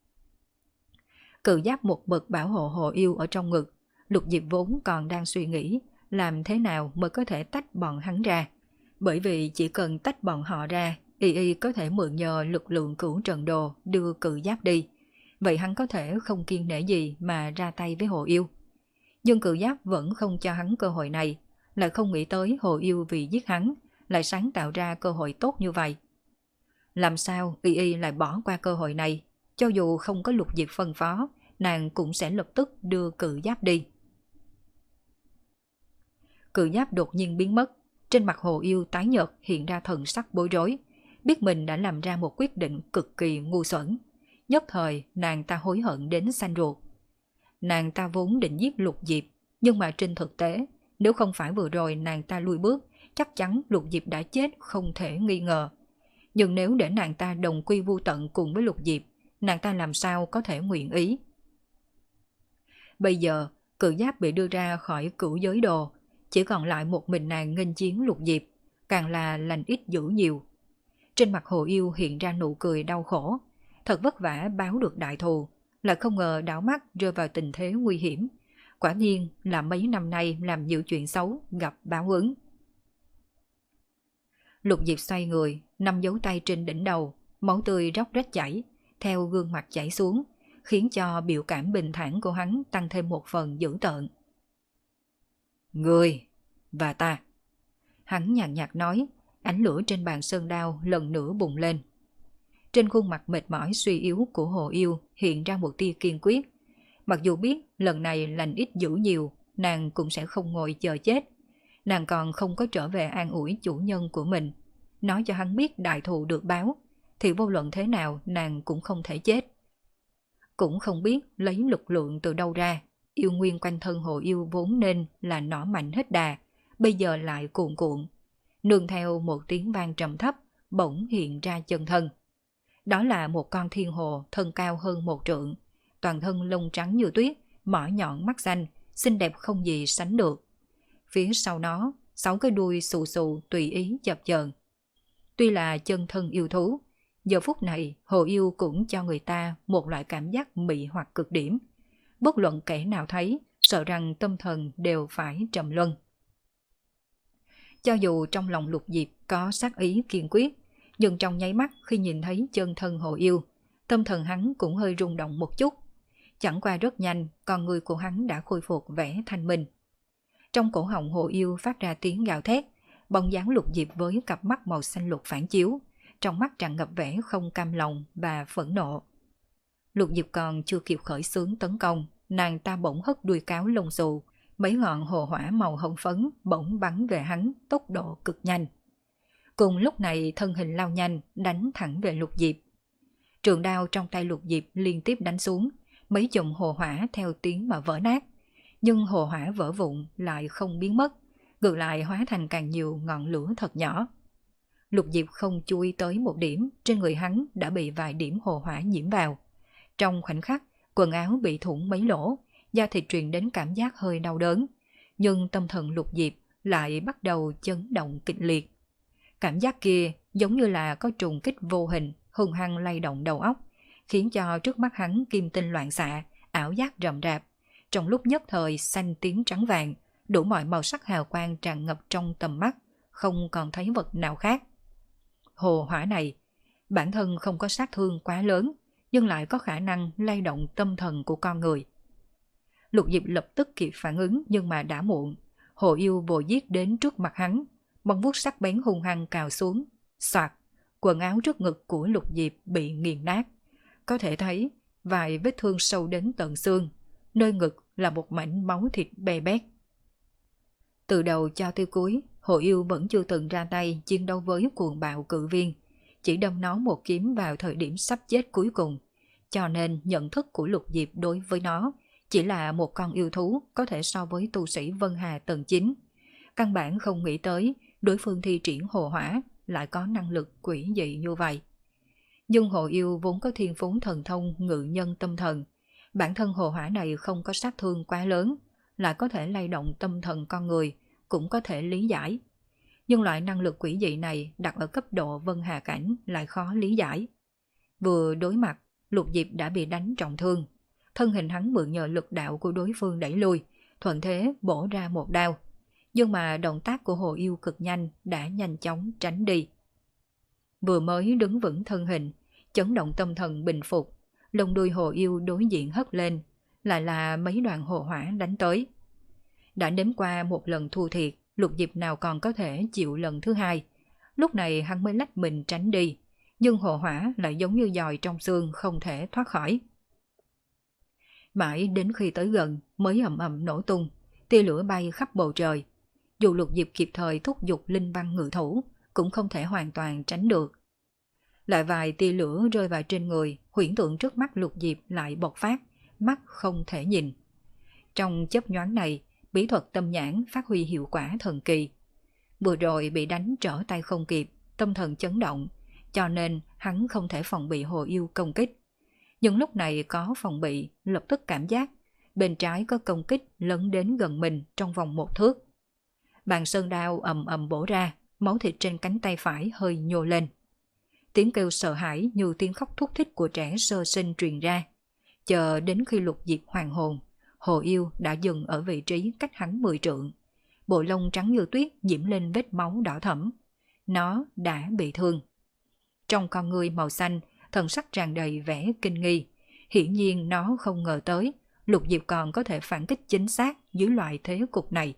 Cự giáp một bậc bảo hộ Hồ Yêu ở trong ngực, Lục Diệp vốn còn đang suy nghĩ làm thế nào mới có thể tách bọn hắn ra. Bởi vì chỉ cần tách bọn họ ra, Y y có thể mượn nhờ lực lượng cửu trận đồ đưa cự giáp đi. Vậy hắn có thể không kiêng nể gì mà ra tay với Hồ Yêu. Nhưng cự giáp vẫn không cho hắn cơ hội này, lại không nghĩ tới Hồ Yêu vì giết hắn, lại sáng tạo ra cơ hội tốt như vậy. Làm sao Y y lại bỏ qua cơ hội này? Cho dù không có Lục Diệp phân phó, nàng cũng sẽ lập tức đưa cự giáp đi. Cự giáp đột nhiên biến mất, trên mặt Hồ Yêu tái nhợt hiện ra thần sắc bối rối, biết mình đã làm ra một quyết định cực kỳ ngu xuẩn. Nhất thời nàng ta hối hận đến xanh ruột. Nàng ta vốn định giết Lục Diệp, nhưng mà trên thực tế, nếu không phải vừa rồi nàng ta lùi bước, chắc chắn Lục Diệp đã chết không thể nghi ngờ. Nhưng nếu để nàng ta đồng quy vu tận cùng với Lục Diệp, nàng ta làm sao có thể nguyện ý. Bây giờ, cự giáp bị đưa ra khỏi cửu giới đồ, chỉ còn lại một mình nàng nghênh chiến Lục Diệp, càng là lành ít dữ nhiều. Trên mặt Hồ Yêu hiện ra nụ cười đau khổ, thật vất vả báo được đại thù, lại không ngờ đảo mắt rơi vào tình thế nguy hiểm. Quả nhiên là mấy năm nay làm nhiều chuyện xấu gặp báo ứng. Lục Diệp xoay người, nắm dấu tay trên đỉnh đầu, máu tươi róc rách chảy, theo gương mặt chảy xuống, khiến cho biểu cảm bình thản của hắn tăng thêm một phần dữ tợn. Người và ta. Hắn nhàn nhạt nói, ánh lửa trên bàn sơn đao lần nữa bùng lên. Trên khuôn mặt mệt mỏi suy yếu của Hồ Yêu hiện ra một tia kiên quyết. Mặc dù biết lần này lành ít dữ nhiều, nàng cũng sẽ không ngồi chờ chết. Nàng còn không có trở về an ủi chủ nhân của mình, nói cho hắn biết đại thù được báo, thì vô luận thế nào nàng cũng không thể chết. Cũng không biết lấy lực lượng từ đâu ra, yêu nguyên quanh thân Hồ Yêu vốn nên là nỏ mạnh hết đà, bây giờ lại cuộn cuộn. Nương theo một tiếng vang trầm thấp, bỗng hiện ra chân thân. Đó là một con thiên hồ thân cao hơn một trượng, toàn thân lông trắng như tuyết, mỏ nhọn mắt xanh, xinh đẹp không gì sánh được. Phía sau nó, sáu cái đuôi xù xù tùy ý chập chờn. Tuy là chân thân yêu thú, giờ phút này Hồ Yêu cũng cho người ta một loại cảm giác mị hoặc cực điểm. Bất luận kẻ nào thấy, sợ rằng tâm thần đều phải trầm luân. Cho dù trong lòng Lục Diệp có sát ý kiên quyết, nhưng trong nháy mắt khi nhìn thấy chân thân Hồ Yêu, tâm thần hắn cũng hơi rung động một chút. Chẳng qua rất nhanh, con người của hắn đã khôi phục vẻ thanh minh. Trong cổ họng Hồ Yêu phát ra tiếng gào thét, bóng dáng Lục Diệp với cặp mắt màu xanh lục phản chiếu, trong mắt tràn ngập vẻ không cam lòng và phẫn nộ. Lục Diệp còn chưa kịp khởi xướng tấn công, nàng ta bỗng hất đuôi cáo lông xù, mấy ngọn hồ hỏa màu hồng phấn bỗng bắn về hắn tốc độ cực nhanh. Cùng lúc này thân hình lao nhanh đánh thẳng về Lục Diệp. Trường đao trong tay Lục Diệp liên tiếp đánh xuống, mấy chùm hồ hỏa theo tiếng mà vỡ nát, nhưng hồ hỏa vỡ vụn lại không biến mất, ngược lại hóa thành càng nhiều ngọn lửa thật nhỏ. Lục Diệp không chú ý tới một điểm, trên người hắn đã bị vài điểm hồ hỏa nhiễm vào. Trong khoảnh khắc, quần áo bị thủng mấy lỗ, da thịt truyền đến cảm giác hơi đau đớn, nhưng tâm thần Lục Diệp lại bắt đầu chấn động kịch liệt. Cảm giác kia giống như là có trùng kích vô hình hung hăng lay động đầu óc, khiến cho trước mắt hắn kim tinh loạn xạ, ảo giác rầm rạp. Trong lúc nhất thời xanh tím trắng vàng, đủ mọi màu sắc hào quang tràn ngập trong tầm mắt, không còn thấy vật nào khác. Hồ hỏa này, bản thân không có sát thương quá lớn, nhưng lại có khả năng lay động tâm thần của con người. Lục Diệp lập tức kịp phản ứng nhưng mà đã muộn. Hồ yêu vồ giết đến trước mặt hắn, bông vuốt sắc bén hung hăng cào xuống, xoạt, quần áo trước ngực của Lục Diệp bị nghiền nát. Có thể thấy vài vết thương sâu đến tận xương, nơi ngực là một mảnh máu thịt bè bét. Từ đầu cho tới cuối, Hồ yêu vẫn chưa từng ra tay chiến đấu với cuồng bạo cự viên, chỉ đâm nó một kiếm vào thời điểm sắp chết cuối cùng, cho nên nhận thức của Lục Diệp đối với nó chỉ là một con yêu thú có thể so với tu sĩ Vân Hà tầng chín. Căn bản không nghĩ tới đối phương thi triển hồ hỏa lại có năng lực quỷ dị như vậy. Nhưng hồ yêu vốn có thiên phú thần thông ngự nhân tâm thần, bản thân hồ hỏa này không có sát thương quá lớn, lại có thể lay động tâm thần con người, cũng có thể lý giải. Nhưng loại năng lực quỷ dị này đặt ở cấp độ Vân Hà cảnh lại khó lý giải. Vừa đối mặt, Lục Diệp đã bị đánh trọng thương, thân hình hắn mượn nhờ lực đạo của đối phương đẩy lui, thuận thế bổ ra một đao. Nhưng mà động tác của hồ yêu cực nhanh đã nhanh chóng tránh đi. Vừa mới đứng vững thân hình, chấn động tâm thần bình phục, lông đuôi hồ yêu đối diện hất lên, lại là mấy đoàn hồ hỏa đánh tới. Đã nếm qua một lần thua thiệt, Lục Diệp nào còn có thể chịu lần thứ hai. Lúc này hắn mới lách mình tránh đi, nhưng hồ hỏa lại giống như giòi trong xương không thể thoát khỏi. Mãi đến khi tới gần mới ầm ầm nổ tung, tia lửa bay khắp bầu trời. Dù Lục Diệp kịp thời thúc giục linh văn ngự thủ, cũng không thể hoàn toàn tránh được. Lại vài tia lửa rơi vào trên người, huyễn tượng trước mắt Lục Diệp lại bộc phát, mắt không thể nhìn. Trong chớp nhoáng này, bí thuật tâm nhãn phát huy hiệu quả thần kỳ. Vừa rồi bị đánh trở tay không kịp, tâm thần chấn động, cho nên hắn không thể phòng bị hồ yêu công kích. Nhưng lúc này có phòng bị, lập tức cảm giác bên trái có công kích lấn đến gần mình trong vòng một thước. Bàn sơn đao ầm ầm bổ ra, máu thịt trên cánh tay phải hơi nhô lên. Tiếng kêu sợ hãi như tiếng khóc thút thít của trẻ sơ sinh truyền ra. Chờ đến khi Lục Diệp hoàn hồn, hồ yêu đã dừng ở vị trí cách hắn mười trượng. Bộ lông trắng như tuyết nhiễm lên vết máu đỏ thẫm. Nó đã bị thương. Trong con ngươi màu xanh, thần sắc tràn đầy vẻ kinh nghi. Hiển nhiên nó không ngờ tới Lục Diệp còn có thể phản kích chính xác dưới loại thế cục này.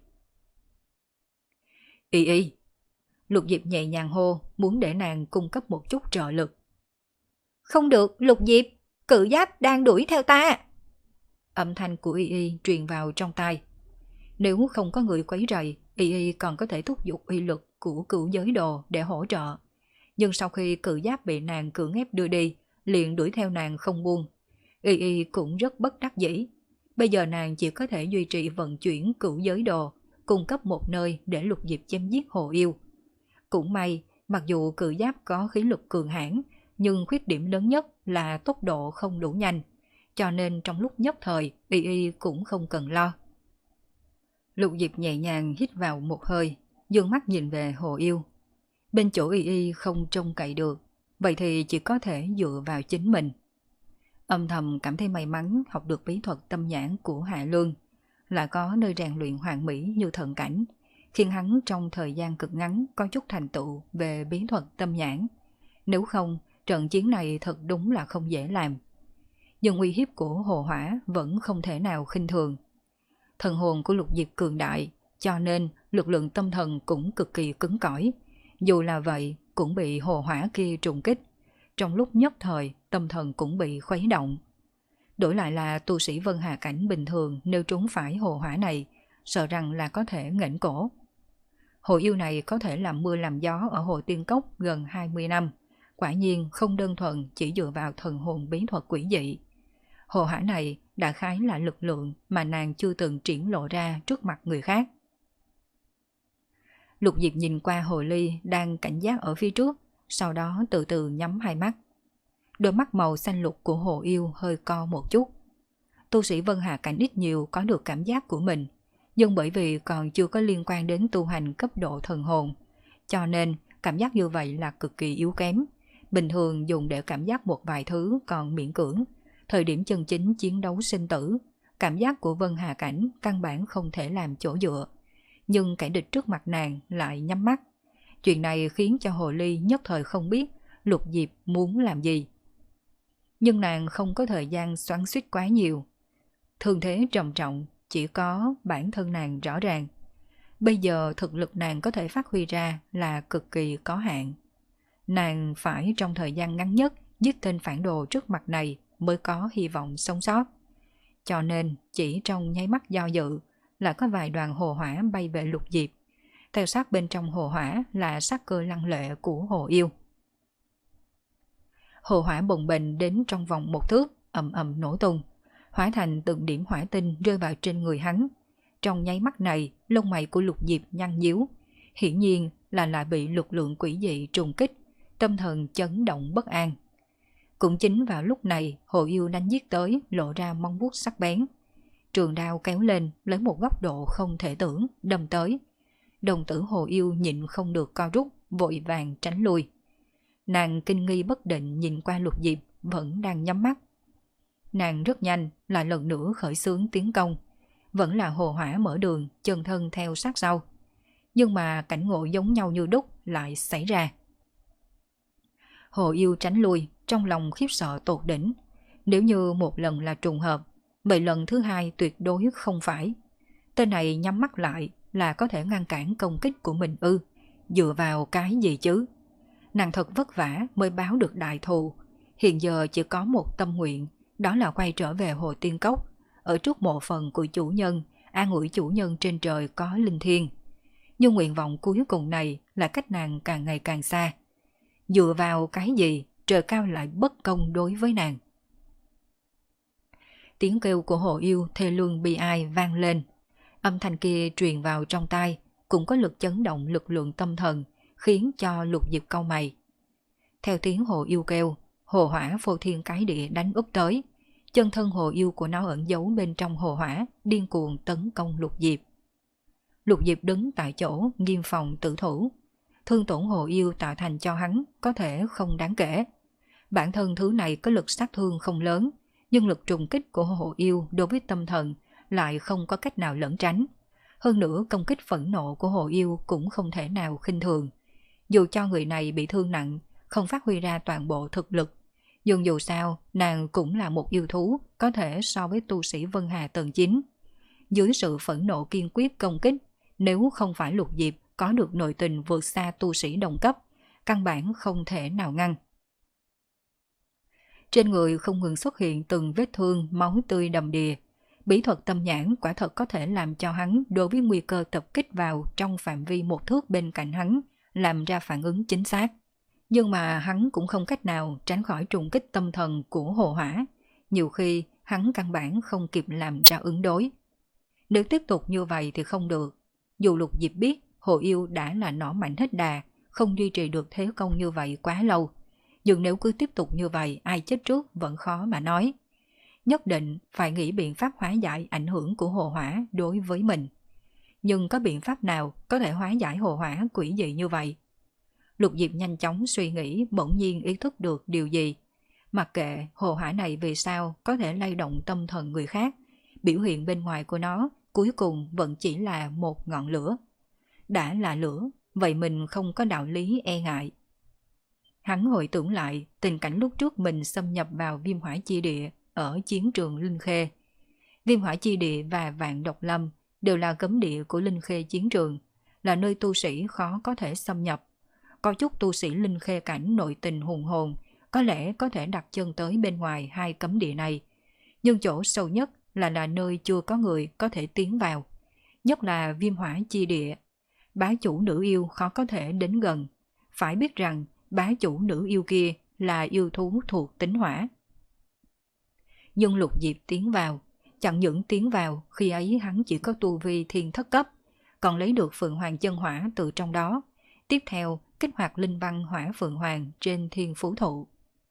Y y. Lục Diệp nhẹ nhàng hô, muốn để nàng cung cấp một chút trợ lực. Không được, Lục Diệp, cự giáp đang đuổi theo ta. Âm thanh của Y y truyền vào trong tai. Nếu không có người quấy rầy, Y y còn có thể thúc giục uy lực của cửu giới đồ để hỗ trợ. Nhưng sau khi cự giáp bị nàng cưỡng ép đưa đi, liền đuổi theo nàng không buông. Y y cũng rất bất đắc dĩ. Bây giờ nàng chỉ có thể duy trì vận chuyển cửu giới đồ, cung cấp một nơi để Lục Diệp chém giết hồ yêu. Cũng may, mặc dù cự giáp có khí lực cường hãn, nhưng khuyết điểm lớn nhất là tốc độ không đủ nhanh, cho nên trong lúc nhất thời, Y y cũng không cần lo. Lục Diệp nhẹ nhàng hít vào một hơi, dương mắt nhìn về hồ yêu. Bên chỗ Y y không trông cậy được, vậy thì chỉ có thể dựa vào chính mình. Âm thầm cảm thấy may mắn học được bí thuật tâm nhãn của Hạ Lương, là có nơi rèn luyện hoàn mỹ như thần cảnh, khiến hắn trong thời gian cực ngắn có chút thành tựu về bí thuật tâm nhãn. Nếu không, trận chiến này thật đúng là không dễ làm. Nhưng uy hiếp của hồ hỏa vẫn không thể nào khinh thường. Thần hồn của Lục Diệp cường đại, cho nên lực lượng tâm thần cũng cực kỳ cứng cỏi. Dù là vậy, cũng bị hồ hỏa kia trùng kích. Trong lúc nhất thời, tâm thần cũng bị khuấy động. Đổi lại là tu sĩ Vân Hà cảnh bình thường, nếu trúng phải hồ hỏa này, sợ rằng là có thể nghển cổ. Hồ yêu này có thể làm mưa làm gió ở hồ Tiên Cốc gần hai mươi năm. Quả nhiên không đơn thuần chỉ dựa vào thần hồn bí thuật quỷ dị. Hồ hỏa này đã khái là lực lượng mà nàng chưa từng triển lộ ra trước mặt người khác. Lục Diệp nhìn qua hồ ly đang cảnh giác ở phía trước, sau đó từ từ nhắm hai mắt. Đôi mắt màu xanh lục của hồ yêu hơi co một chút. Tu sĩ Vân Hà Cảnh ít nhiều có được cảm giác của mình, nhưng bởi vì còn chưa có liên quan đến tu hành cấp độ thần hồn, cho nên cảm giác như vậy là cực kỳ yếu kém. Bình thường dùng để cảm giác một vài thứ còn miễn cưỡng, thời điểm chân chính chiến đấu sinh tử, cảm giác của Vân Hà Cảnh căn bản không thể làm chỗ dựa. Nhưng kẻ địch trước mặt nàng lại nhắm mắt. Chuyện này khiến cho hồ ly nhất thời không biết Lục Diệp muốn làm gì. Nhưng nàng không có thời gian xoắn xuýt quá nhiều. Thương thế trầm trọng chỉ có bản thân nàng rõ ràng. Bây giờ thực lực nàng có thể phát huy ra là cực kỳ có hạn. Nàng phải trong thời gian ngắn nhất giết tên phản đồ trước mặt này mới có hy vọng sống sót. Cho nên chỉ trong nháy mắt do dự là có vài đoàn hồ hỏa bay về Lục Diệp. Theo sát bên trong hồ hỏa là sát cơ lăng lệ của hồ yêu. Hồ hỏa bồng bềnh đến trong vòng một thước, ầm ầm nổ tung, hóa thành từng điểm hỏa tinh rơi vào trên người hắn. Trong nháy mắt này, lông mày của Lục Diệp nhăn nhíu, hiển nhiên là lại bị lực lượng quỷ dị trùng kích, tâm thần chấn động bất an. Cũng chính vào lúc này, hồ yêu đánh giết tới, lộ ra móng vuốt sắc bén. Trường đao kéo lên, lấy một góc độ không thể tưởng, đâm tới. Đồng tử hồ yêu nhịn không được co rút, vội vàng tránh lui. Nàng kinh nghi bất định nhìn qua Lục Diệp, vẫn đang nhắm mắt. Nàng rất nhanh, lại lần nữa khởi xướng tiến công. Vẫn là hồ hỏa mở đường, chân thân theo sát sau. Nhưng mà cảnh ngộ giống nhau như đúc lại xảy ra. Hồ yêu tránh lui, trong lòng khiếp sợ tột đỉnh. Nếu như một lần là trùng hợp, vậy lần thứ hai tuyệt đối không phải. Tên này nhắm mắt lại là có thể ngăn cản công kích của mình ư? Dựa vào cái gì chứ? Nàng thật vất vả mới báo được đại thù. Hiện giờ chỉ có một tâm nguyện, đó là quay trở về Hồ Tiên Cốc, ở trước mộ phần của chủ nhân, an ủi chủ nhân trên trời có linh thiêng. Nhưng nguyện vọng cuối cùng này là cách nàng càng ngày càng xa. Dựa vào cái gì trời cao lại bất công đối với nàng? Tiếng kêu của hồ yêu thê lương bi ai vang lên. Âm thanh kia truyền vào trong tai, cũng có lực chấn động lực lượng tâm thần, khiến cho Lục Diệp cau mày. Theo tiếng hồ yêu kêu, hồ hỏa phô thiên cái địa đánh úp tới. Chân thân hồ yêu của nó ẩn giấu bên trong hồ hỏa, điên cuồng tấn công Lục Diệp. Lục Diệp đứng tại chỗ, nghiêm phòng tử thủ. Thương tổn hồ yêu tạo thành cho hắn có thể không đáng kể. Bản thân thứ này có lực sát thương không lớn, nhưng lực trùng kích của hồ yêu đối với tâm thần lại không có cách nào lẩn tránh. Hơn nữa công kích phẫn nộ của hồ yêu cũng không thể nào khinh thường. Dù cho người này bị thương nặng, không phát huy ra toàn bộ thực lực, nhưng dù sao nàng cũng là một yêu thú, có thể so với tu sĩ Vân Hà tầng chín. Dưới sự phẫn nộ kiên quyết công kích, nếu không phải Lục Diệp có được nội tình vượt xa tu sĩ đồng cấp, căn bản không thể nào ngăn. Trên người không ngừng xuất hiện từng vết thương, máu tươi đầm đìa. Bí thuật tâm nhãn quả thật có thể làm cho hắn đối với nguy cơ tập kích vào trong phạm vi một thước bên cạnh hắn, làm ra phản ứng chính xác. Nhưng mà hắn cũng không cách nào tránh khỏi trùng kích tâm thần của hồ hỏa. Nhiều khi hắn căn bản không kịp làm ra ứng đối. Nếu tiếp tục như vậy thì không được. Dù Lục Diệp biết hồ yêu đã là nỏ mạnh hết đà, không duy trì được thế công như vậy quá lâu. Nhưng nếu cứ tiếp tục như vậy, ai chết trước vẫn khó mà nói. Nhất định phải nghĩ biện pháp hóa giải ảnh hưởng của hồ hỏa đối với mình. Nhưng có biện pháp nào có thể hóa giải hồ hỏa quỷ dị như vậy? Lục Diệp nhanh chóng suy nghĩ, bỗng nhiên ý thức được điều gì. Mặc kệ hồ hỏa này vì sao có thể lay động tâm thần người khác, biểu hiện bên ngoài của nó cuối cùng vẫn chỉ là một ngọn lửa. Đã là lửa, vậy mình không có đạo lý e ngại. Hắn hồi tưởng lại tình cảnh lúc trước mình xâm nhập vào viêm hỏa chi địa ở chiến trường Linh Khê. Viêm hỏa chi địa và Vạn Độc Lâm đều là cấm địa của Linh Khê chiến trường, là nơi tu sĩ khó có thể xâm nhập. Có chút tu sĩ Linh Khê cảnh nội tình hùng hồn, có lẽ có thể đặt chân tới bên ngoài hai cấm địa này. Nhưng chỗ sâu nhất là là nơi chưa có người có thể tiến vào. Nhất là viêm hỏa chi địa. Bá chủ nữ yêu khó có thể đến gần. Phải biết rằng bá chủ nữ yêu kia là yêu thú thuộc tính hỏa. Nhưng Lục Diệp tiến vào, chẳng những tiến vào, khi ấy hắn chỉ có tu vi thiên thất cấp, còn lấy được Phượng Hoàng chân hỏa từ trong đó. Tiếp theo, kích hoạt linh văn hỏa Phượng Hoàng trên thiên phú thụ.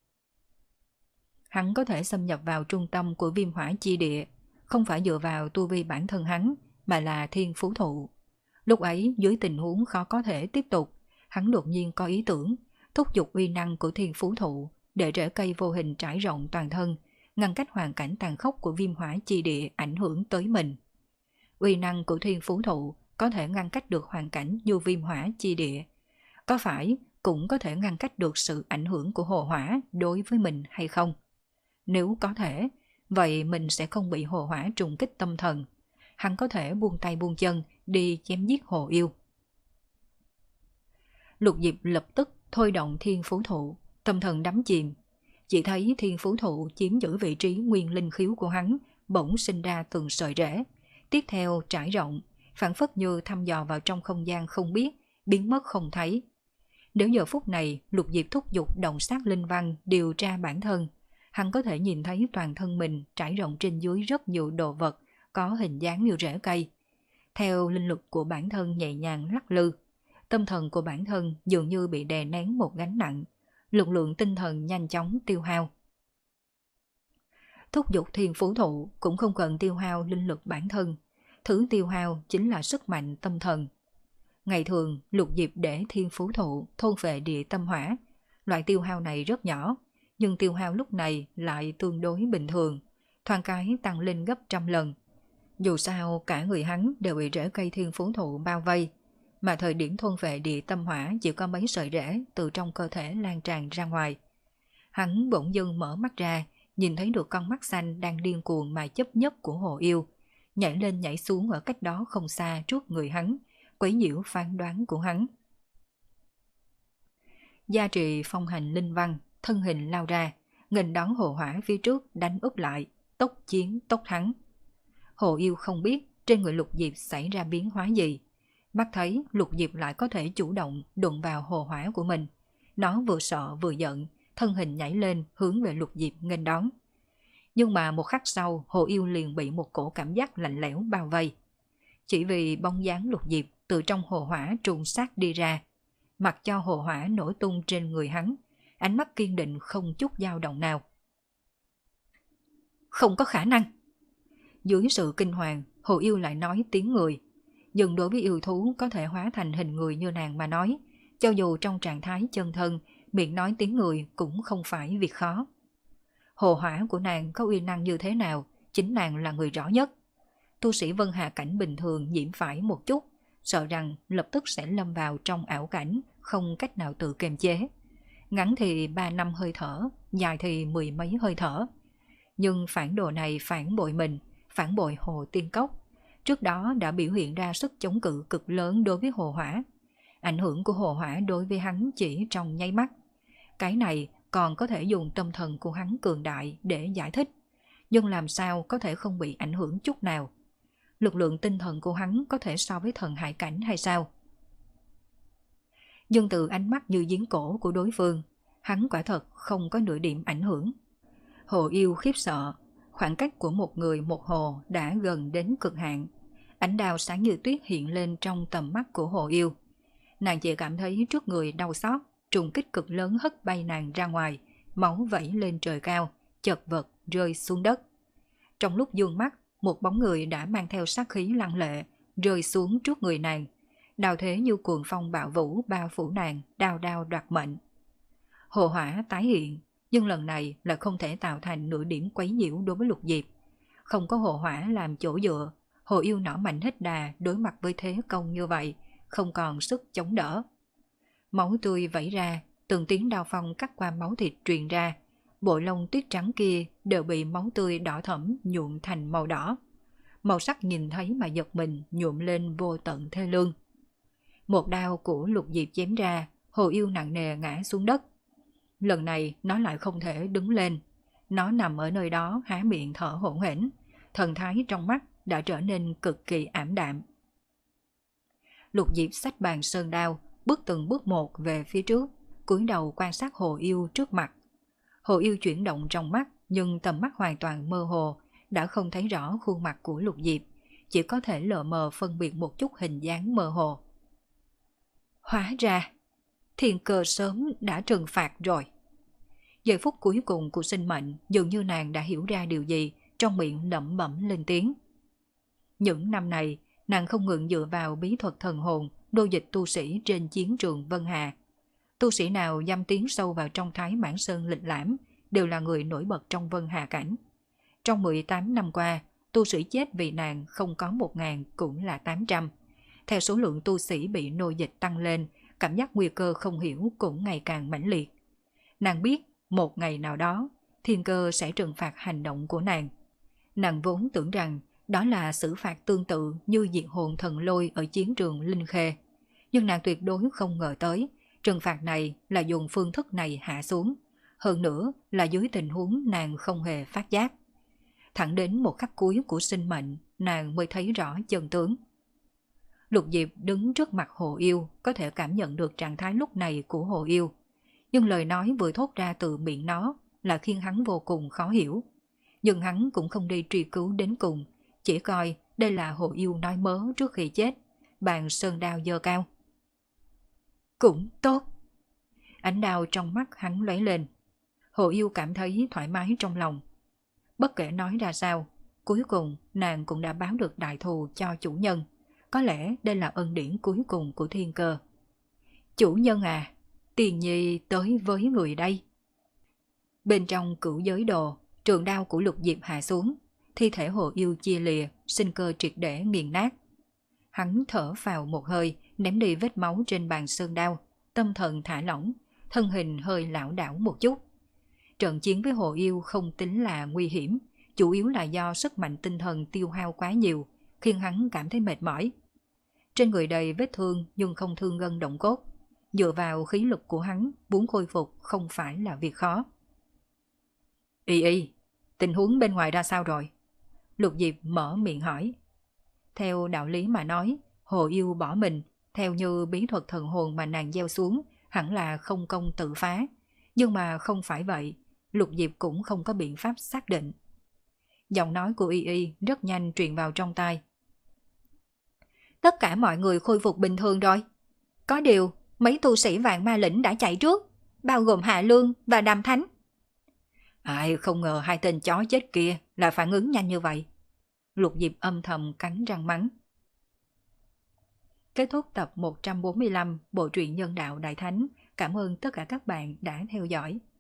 Hắn có thể xâm nhập vào trung tâm của viêm hỏa chi địa, không phải dựa vào tu vi bản thân hắn, mà là thiên phú thụ. Lúc ấy, dưới tình huống khó có thể tiếp tục, hắn đột nhiên có ý tưởng, thúc giục uy năng của thiên phú thụ, để rễ cây vô hình trải rộng toàn thân, ngăn cách hoàn cảnh tàn khốc của viêm hỏa chi địa ảnh hưởng tới mình. Uy năng của thiên phú thụ có thể ngăn cách được hoàn cảnh như viêm hỏa chi địa. Có phải cũng có thể ngăn cách được sự ảnh hưởng của hồ hỏa đối với mình hay không? Nếu có thể, vậy mình sẽ không bị hồ hỏa trùng kích tâm thần. Hắn có thể buông tay buông chân đi chém giết hồ yêu. Lục Diệp lập tức thôi động thiên phú thụ, tâm thần đắm chìm. Chỉ thấy thiên phú thụ chiếm giữ vị trí nguyên linh khiếu của hắn, bỗng sinh ra từng sợi rễ. Tiếp theo trải rộng, phản phất như thăm dò vào trong không gian không biết, biến mất không thấy. Nếu giờ phút này Lục Diệp thúc giục động sát linh văn điều tra bản thân, hắn có thể nhìn thấy toàn thân mình trải rộng trên dưới rất nhiều đồ vật có hình dáng như rễ cây. Theo linh lực của bản thân nhẹ nhàng lắc lư, tâm thần của bản thân dường như bị đè nén một gánh nặng, lực lượng tinh thần nhanh chóng tiêu hao. Thúc giục thiên phú thụ cũng không cần tiêu hao linh lực bản thân, thứ tiêu hao chính là sức mạnh tâm thần. Ngày thường, Lục Diệp để thiên phú thụ thôn về địa tâm hỏa, loại tiêu hao này rất nhỏ, nhưng tiêu hao lúc này lại tương đối bình thường, thoáng cái tăng lên gấp trăm lần. Dù sao cả người hắn đều bị rễ cây thiên phú thụ bao vây, mà thời điểm thôn vệ địa tâm hỏa chỉ có mấy sợi rễ từ trong cơ thể lan tràn ra ngoài. Hắn bỗng dưng mở mắt ra, nhìn thấy được con mắt xanh đang điên cuồng mà chấp nhất của hồ yêu, nhảy lên nhảy xuống ở cách đó không xa trước người hắn, quấy nhiễu phán đoán của hắn. Gia trì phong hành linh văn, thân hình lao ra, nghênh đón hồ hỏa phía trước đánh úp lại, tốc chiến tốc thắng. Hồ yêu không biết trên người Lục Diệp xảy ra biến hóa gì. Mắt thấy Lục Diệp lại có thể chủ động đụng vào hồ hỏa của mình. Nó vừa sợ vừa giận, thân hình nhảy lên hướng về Lục Diệp nghênh đón. Nhưng mà một khắc sau, hồ yêu liền bị một cổ cảm giác lạnh lẽo bao vây. Chỉ vì bóng dáng Lục Diệp từ trong hồ hỏa trùng sát đi ra, mặc cho hồ hỏa nổi tung trên người hắn, ánh mắt kiên định không chút dao động nào. Không có khả năng. Dưới sự kinh hoàng, hồ yêu lại nói tiếng người. Nhưng đối với yêu thú có thể hóa thành hình người như nàng mà nói, cho dù trong trạng thái chân thân, miệng nói tiếng người cũng không phải việc khó. Hồ hỏa của nàng có uy năng như thế nào, chính nàng là người rõ nhất. Tu sĩ Vân Hà cảnh bình thường nhiễm phải một chút, sợ rằng lập tức sẽ lâm vào trong ảo cảnh, không cách nào tự kiềm chế. Ngắn thì ba năm hơi thở, dài thì mười mấy hơi thở. Nhưng phản đồ này phản bội mình, phản bội Hồ Tiên Cốc. Trước đó đã biểu hiện ra sức chống cự cực lớn đối với hồ hỏa. Ảnh hưởng của hồ hỏa đối với hắn chỉ trong nháy mắt. Cái này còn có thể dùng tâm thần của hắn cường đại để giải thích. Nhưng làm sao có thể không bị ảnh hưởng chút nào? Lực lượng tinh thần của hắn có thể so với thần hải cảnh hay sao? Nhưng từ ánh mắt như giếng cổ của đối phương, hắn quả thật không có nửa điểm ảnh hưởng. Hồ yêu khiếp sợ, khoảng cách của một người một hồ đã gần đến cực hạn. Ánh đao sáng như tuyết hiện lên trong tầm mắt của hồ yêu. Nàng chỉ cảm thấy trước người đau xót, trùng kích cực lớn hất bay nàng ra ngoài, máu vẩy lên trời cao, chật vật rơi xuống đất. Trong lúc dương mắt, một bóng người đã mang theo sát khí lăng lệ, rơi xuống trước người nàng. Đao thế như cuồng phong bạo vũ bao phủ nàng, đao đao đoạt mệnh. Hồ hỏa tái hiện, nhưng lần này là không thể tạo thành nửa điểm quấy nhiễu đối với Lục Diệp. Không có hồ hỏa làm chỗ dựa, hồ yêu nỏ mạnh hết đà đối mặt với thế công như vậy, không còn sức chống đỡ. Máu tươi vẩy ra, từng tiếng đao phong cắt qua máu thịt truyền ra, bộ lông tuyết trắng kia đều bị máu tươi đỏ thẫm nhuộm thành màu đỏ. Màu sắc nhìn thấy mà giật mình nhuộm lên vô tận thê lương. Một đao của Lục Diệp chém ra, hồ yêu nặng nề ngã xuống đất. Lần này nó lại không thể đứng lên. Nó nằm ở nơi đó há miệng thở hổn hển, thần thái trong mắt đã trở nên cực kỳ ảm đạm. Lục Diệp xách bàn sơn đao, bước từng bước một về phía trước, cúi đầu quan sát hồ yêu trước mặt. Hồ yêu chuyển động trong mắt, nhưng tầm mắt hoàn toàn mơ hồ, đã không thấy rõ khuôn mặt của Lục Diệp, chỉ có thể lờ mờ phân biệt một chút hình dáng mơ hồ. Hóa ra, thiên cơ sớm đã trừng phạt rồi. Giây phút cuối cùng của sinh mệnh, dường như nàng đã hiểu ra điều gì, trong miệng lẩm bẩm lên tiếng. Những năm này, nàng không ngừng dựa vào bí thuật thần hồn, nô dịch tu sĩ trên chiến trường Vân Hà. Tu sĩ nào dám tiến sâu vào trong Thái Mãn Sơn lịch lãm, đều là người nổi bật trong Vân Hà cảnh. Trong mười tám năm qua, tu sĩ chết vì nàng không có một ngàn cũng là tám trăm. Theo số lượng tu sĩ bị nô dịch tăng lên, cảm giác nguy cơ không hiểu cũng ngày càng mãnh liệt. Nàng biết một ngày nào đó, thiên cơ sẽ trừng phạt hành động của nàng. Nàng vốn tưởng rằng đó là xử phạt tương tự như diệt hồn thần lôi ở chiến trường Linh Khê. Nhưng nàng tuyệt đối không ngờ tới, trừng phạt này là dùng phương thức này hạ xuống. Hơn nữa là dưới tình huống nàng không hề phát giác. Thẳng đến một khắc cuối của sinh mệnh, nàng mới thấy rõ chân tướng. Lục Diệp đứng trước mặt Hồ Yêu, có thể cảm nhận được trạng thái lúc này của Hồ Yêu. Nhưng lời nói vừa thốt ra từ miệng nó là khiến hắn vô cùng khó hiểu. Nhưng hắn cũng không đi truy cứu đến cùng, chỉ coi đây là Hồ Yêu nói mớ trước khi chết, bàn sơn đao giơ cao. Cũng tốt. Ánh đao trong mắt hắn lóe lên. Hồ Yêu cảm thấy thoải mái trong lòng. Bất kể nói ra sao, cuối cùng nàng cũng đã báo được đại thù cho chủ nhân. Có lẽ đây là ân điển cuối cùng của thiên cơ. Chủ nhân à, tiền nhi tới với người đây. Bên trong cửu giới đồ, trường đao của Lục Diệp hạ xuống, thi thể Hồ Yêu chia lìa, sinh cơ triệt để nghiền nát. Hắn thở vào một hơi, ném đi vết máu trên bàn sơn đao, tâm thần thả lỏng, thân hình hơi lảo đảo một chút. Trận chiến với Hồ Yêu không tính là nguy hiểm, chủ yếu là do sức mạnh tinh thần tiêu hao quá nhiều, khiến hắn cảm thấy mệt mỏi. Trên người đầy vết thương nhưng không thương gân động cốt, dựa vào khí lực của hắn, muốn khôi phục không phải là việc khó. Y y, tình huống bên ngoài ra sao rồi? Lục Diệp mở miệng hỏi. Theo đạo lý mà nói, Hồ Yêu bỏ mình, theo như bí thuật thần hồn mà nàng gieo xuống, hẳn là không công tự phá. Nhưng mà không phải vậy, Lục Diệp cũng không có biện pháp xác định. Giọng nói của Y Y rất nhanh truyền vào trong tai. Tất cả mọi người khôi phục bình thường rồi. Có điều, mấy tu sĩ Vạn Ma Lĩnh đã chạy trước, bao gồm Hạ Lương và Đàm Thánh. Ai không ngờ hai tên chó chết kia là phản ứng nhanh như vậy. Lục Diệp âm thầm cắn răng mắng. Kết thúc tập một trăm bốn mươi lăm bộ truyện Nhân Đạo Đại Thánh. Cảm ơn tất cả các bạn đã theo dõi.